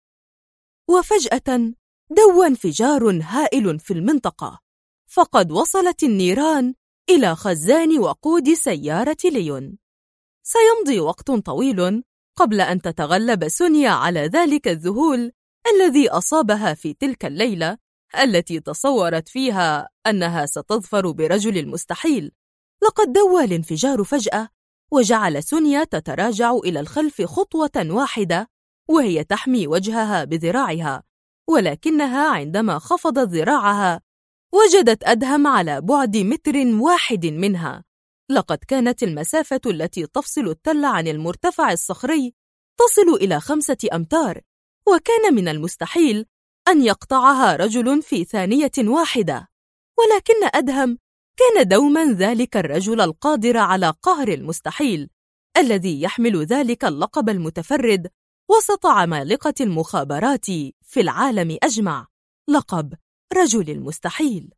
وفجأة دوى انفجار هائل في المنطقة، فقد وصلت النيران إلى خزان وقود سيارة ليون. سيمضي وقت طويل قبل أن تتغلب سونيا على ذلك الذهول الذي أصابها في تلك الليلة التي تصورت فيها أنها ستظفر برجل المستحيل. لقد دوى الانفجار فجأة وجعل سونيا تتراجع إلى الخلف خطوة واحدة وهي تحمي وجهها بذراعها، ولكنها عندما خفضت ذراعها وجدت أدهم على بعد متر واحد منها. لقد كانت المسافة التي تفصل التل عن المرتفع الصخري تصل إلى 5 أمتار، وكان من المستحيل أن يقطعها رجل في ثانية واحدة، ولكن أدهم كان دوما ذلك الرجل القادر على قهر المستحيل الذي يحمل ذلك اللقب المتفرد وسط عمالقة المخابرات في العالم أجمع، لقب رجل المستحيل.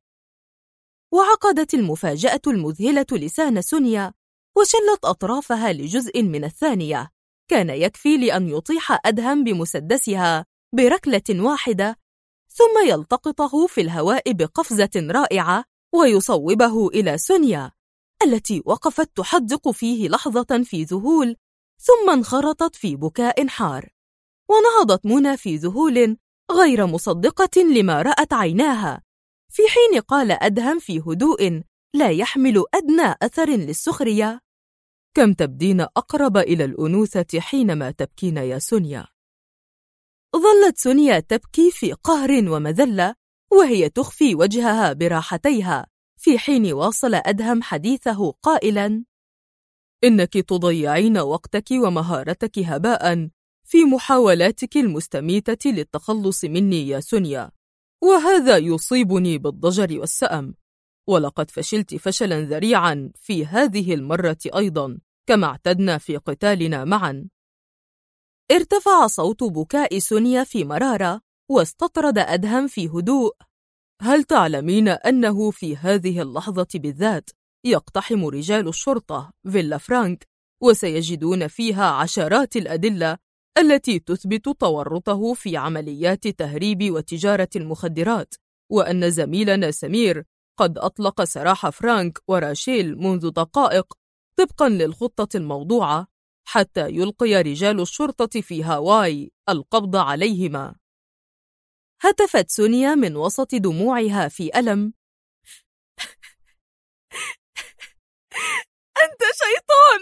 وعقدت المفاجأة المذهلة لسان سونيا وشلت أطرافها لجزء من الثانية، كان يكفي لأن يطيح أدهم بمسدسها بركلة واحدة، ثم يلتقطه في الهواء بقفزة رائعة ويصوبه إلى سونيا التي وقفت تحدق فيه لحظة في ذهول، ثم انخرطت في بكاء حار. ونهضت منى في ذهول غير مصدقة لما رأت عيناها، في حين قال أدهم في هدوء لا يحمل أدنى أثر للسخرية: كم تبدين أقرب إلى الأنوثة حينما تبكين يا سونيا. ظلت سونيا تبكي في قهر ومذلة وهي تخفي وجهها براحتيها، في حين واصل أدهم حديثه قائلاً: إنك تضيعين وقتك ومهارتك هباءً في محاولاتك المستميتة للتخلص مني يا سونيا، وهذا يصيبني بالضجر والسأم، ولقد فشلت فشلاً ذريعاً في هذه المرة أيضاً كما اعتدنا في قتالنا معاً. ارتفع صوت بكاء سونيا في مرارة، واستطرد أدهم في هدوء: هل تعلمين أنه في هذه اللحظة بالذات يقتحم رجال الشرطة فيلا فرانك وسيجدون فيها عشرات الأدلة التي تثبت تورطه في عمليات تهريب وتجارة المخدرات، وأن زميلنا سمير قد أطلق سراح فرانك وراشيل منذ دقائق طبقاً للخطة الموضوعة حتى يلقي رجال الشرطة في هاواي القبض عليهما. هتفت سونيا من وسط دموعها في ألم: أنت شيطان!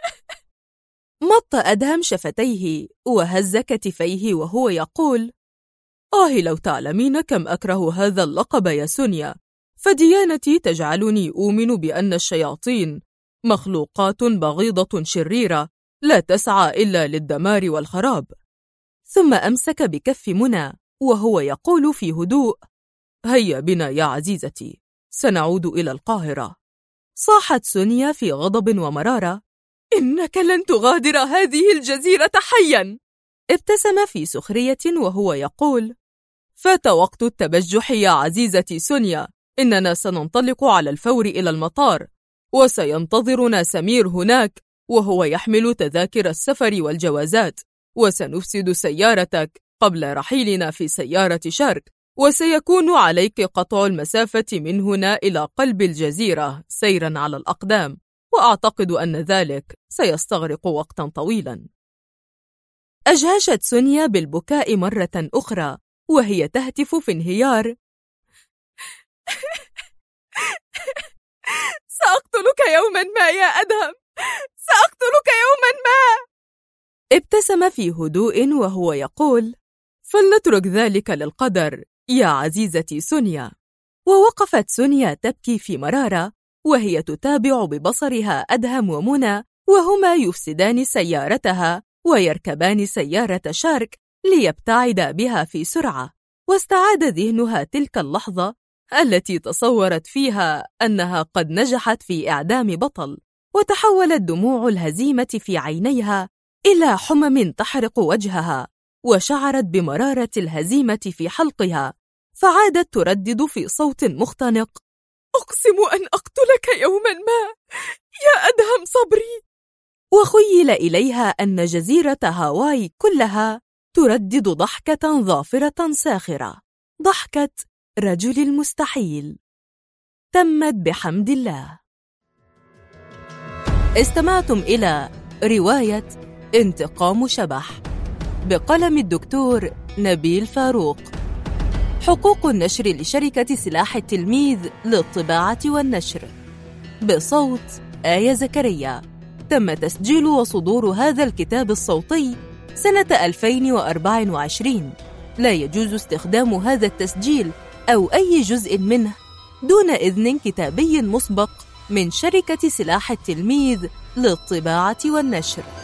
مط أدهم شفتيه وهز كتفيه وهو يقول: لو تعلمين كم أكره هذا اللقب يا سونيا، فديانتي تجعلني أؤمن بأن الشياطين مخلوقات بغيضة شريرة لا تسعى إلا للدمار والخراب. ثم أمسك بكف منى وهو يقول في هدوء: هيا بنا يا عزيزتي، سنعود إلى القاهرة. صاحت سونيا في غضب ومرارة: إنك لن تغادر هذه الجزيرة حياً. ابتسم في سخرية وهو يقول: فات وقت التبجح يا عزيزتي سونيا، إننا سننطلق على الفور إلى المطار، وسينتظرنا سمير هناك وهو يحمل تذاكر السفر والجوازات، وسنفسد سيارتك قبل رحيلنا في سيارة شارك، وسيكون عليك قطع المسافة من هنا إلى قلب الجزيرة سيراً على الأقدام، وأعتقد أن ذلك سيستغرق وقتاً طويلاً. أجهشت سونيا بالبكاء مرة أخرى وهي تهتف في انهيار: سأقتلك يوماً ما يا أدهم، سأقتلك يوماً ما. ابتسم في هدوء وهو يقول: فلنترك ذلك للقدر يا عزيزتي سونيا. ووقفت سونيا تبكي في مرارة وهي تتابع ببصرها أدهم ومنى وهما يفسدان سيارتها ويركبان سيارة شارك ليبتعدا بها في سرعة. واستعاد ذهنها تلك اللحظة التي تصورت فيها أنها قد نجحت في إعدام بطل، وتحولت دموع الهزيمة في عينيها إلى حمم تحرق وجهها، وشعرت بمرارة الهزيمة في حلقها، فعادت تردد في صوت مختنق: أقسم أن أقتلك يوما ما يا أدهم صبري. وخيل إليها أن جزيرة هاواي كلها تردد ضحكة ظافرة ساخرة، ضحكة رجل المستحيل. تمت بحمد الله. استمعتم إلى رواية انتقام شبح بقلم الدكتور نبيل فاروق. حقوق النشر لشركة سلاح التلميذ للطباعة والنشر، بصوت آية زكريا. تم تسجيل وصدور هذا الكتاب الصوتي سنة 2024. لا يجوز استخدام هذا التسجيل أو أي جزء منه دون إذن كتابي مسبق من شركة سلاح التلميذ للطباعة والنشر.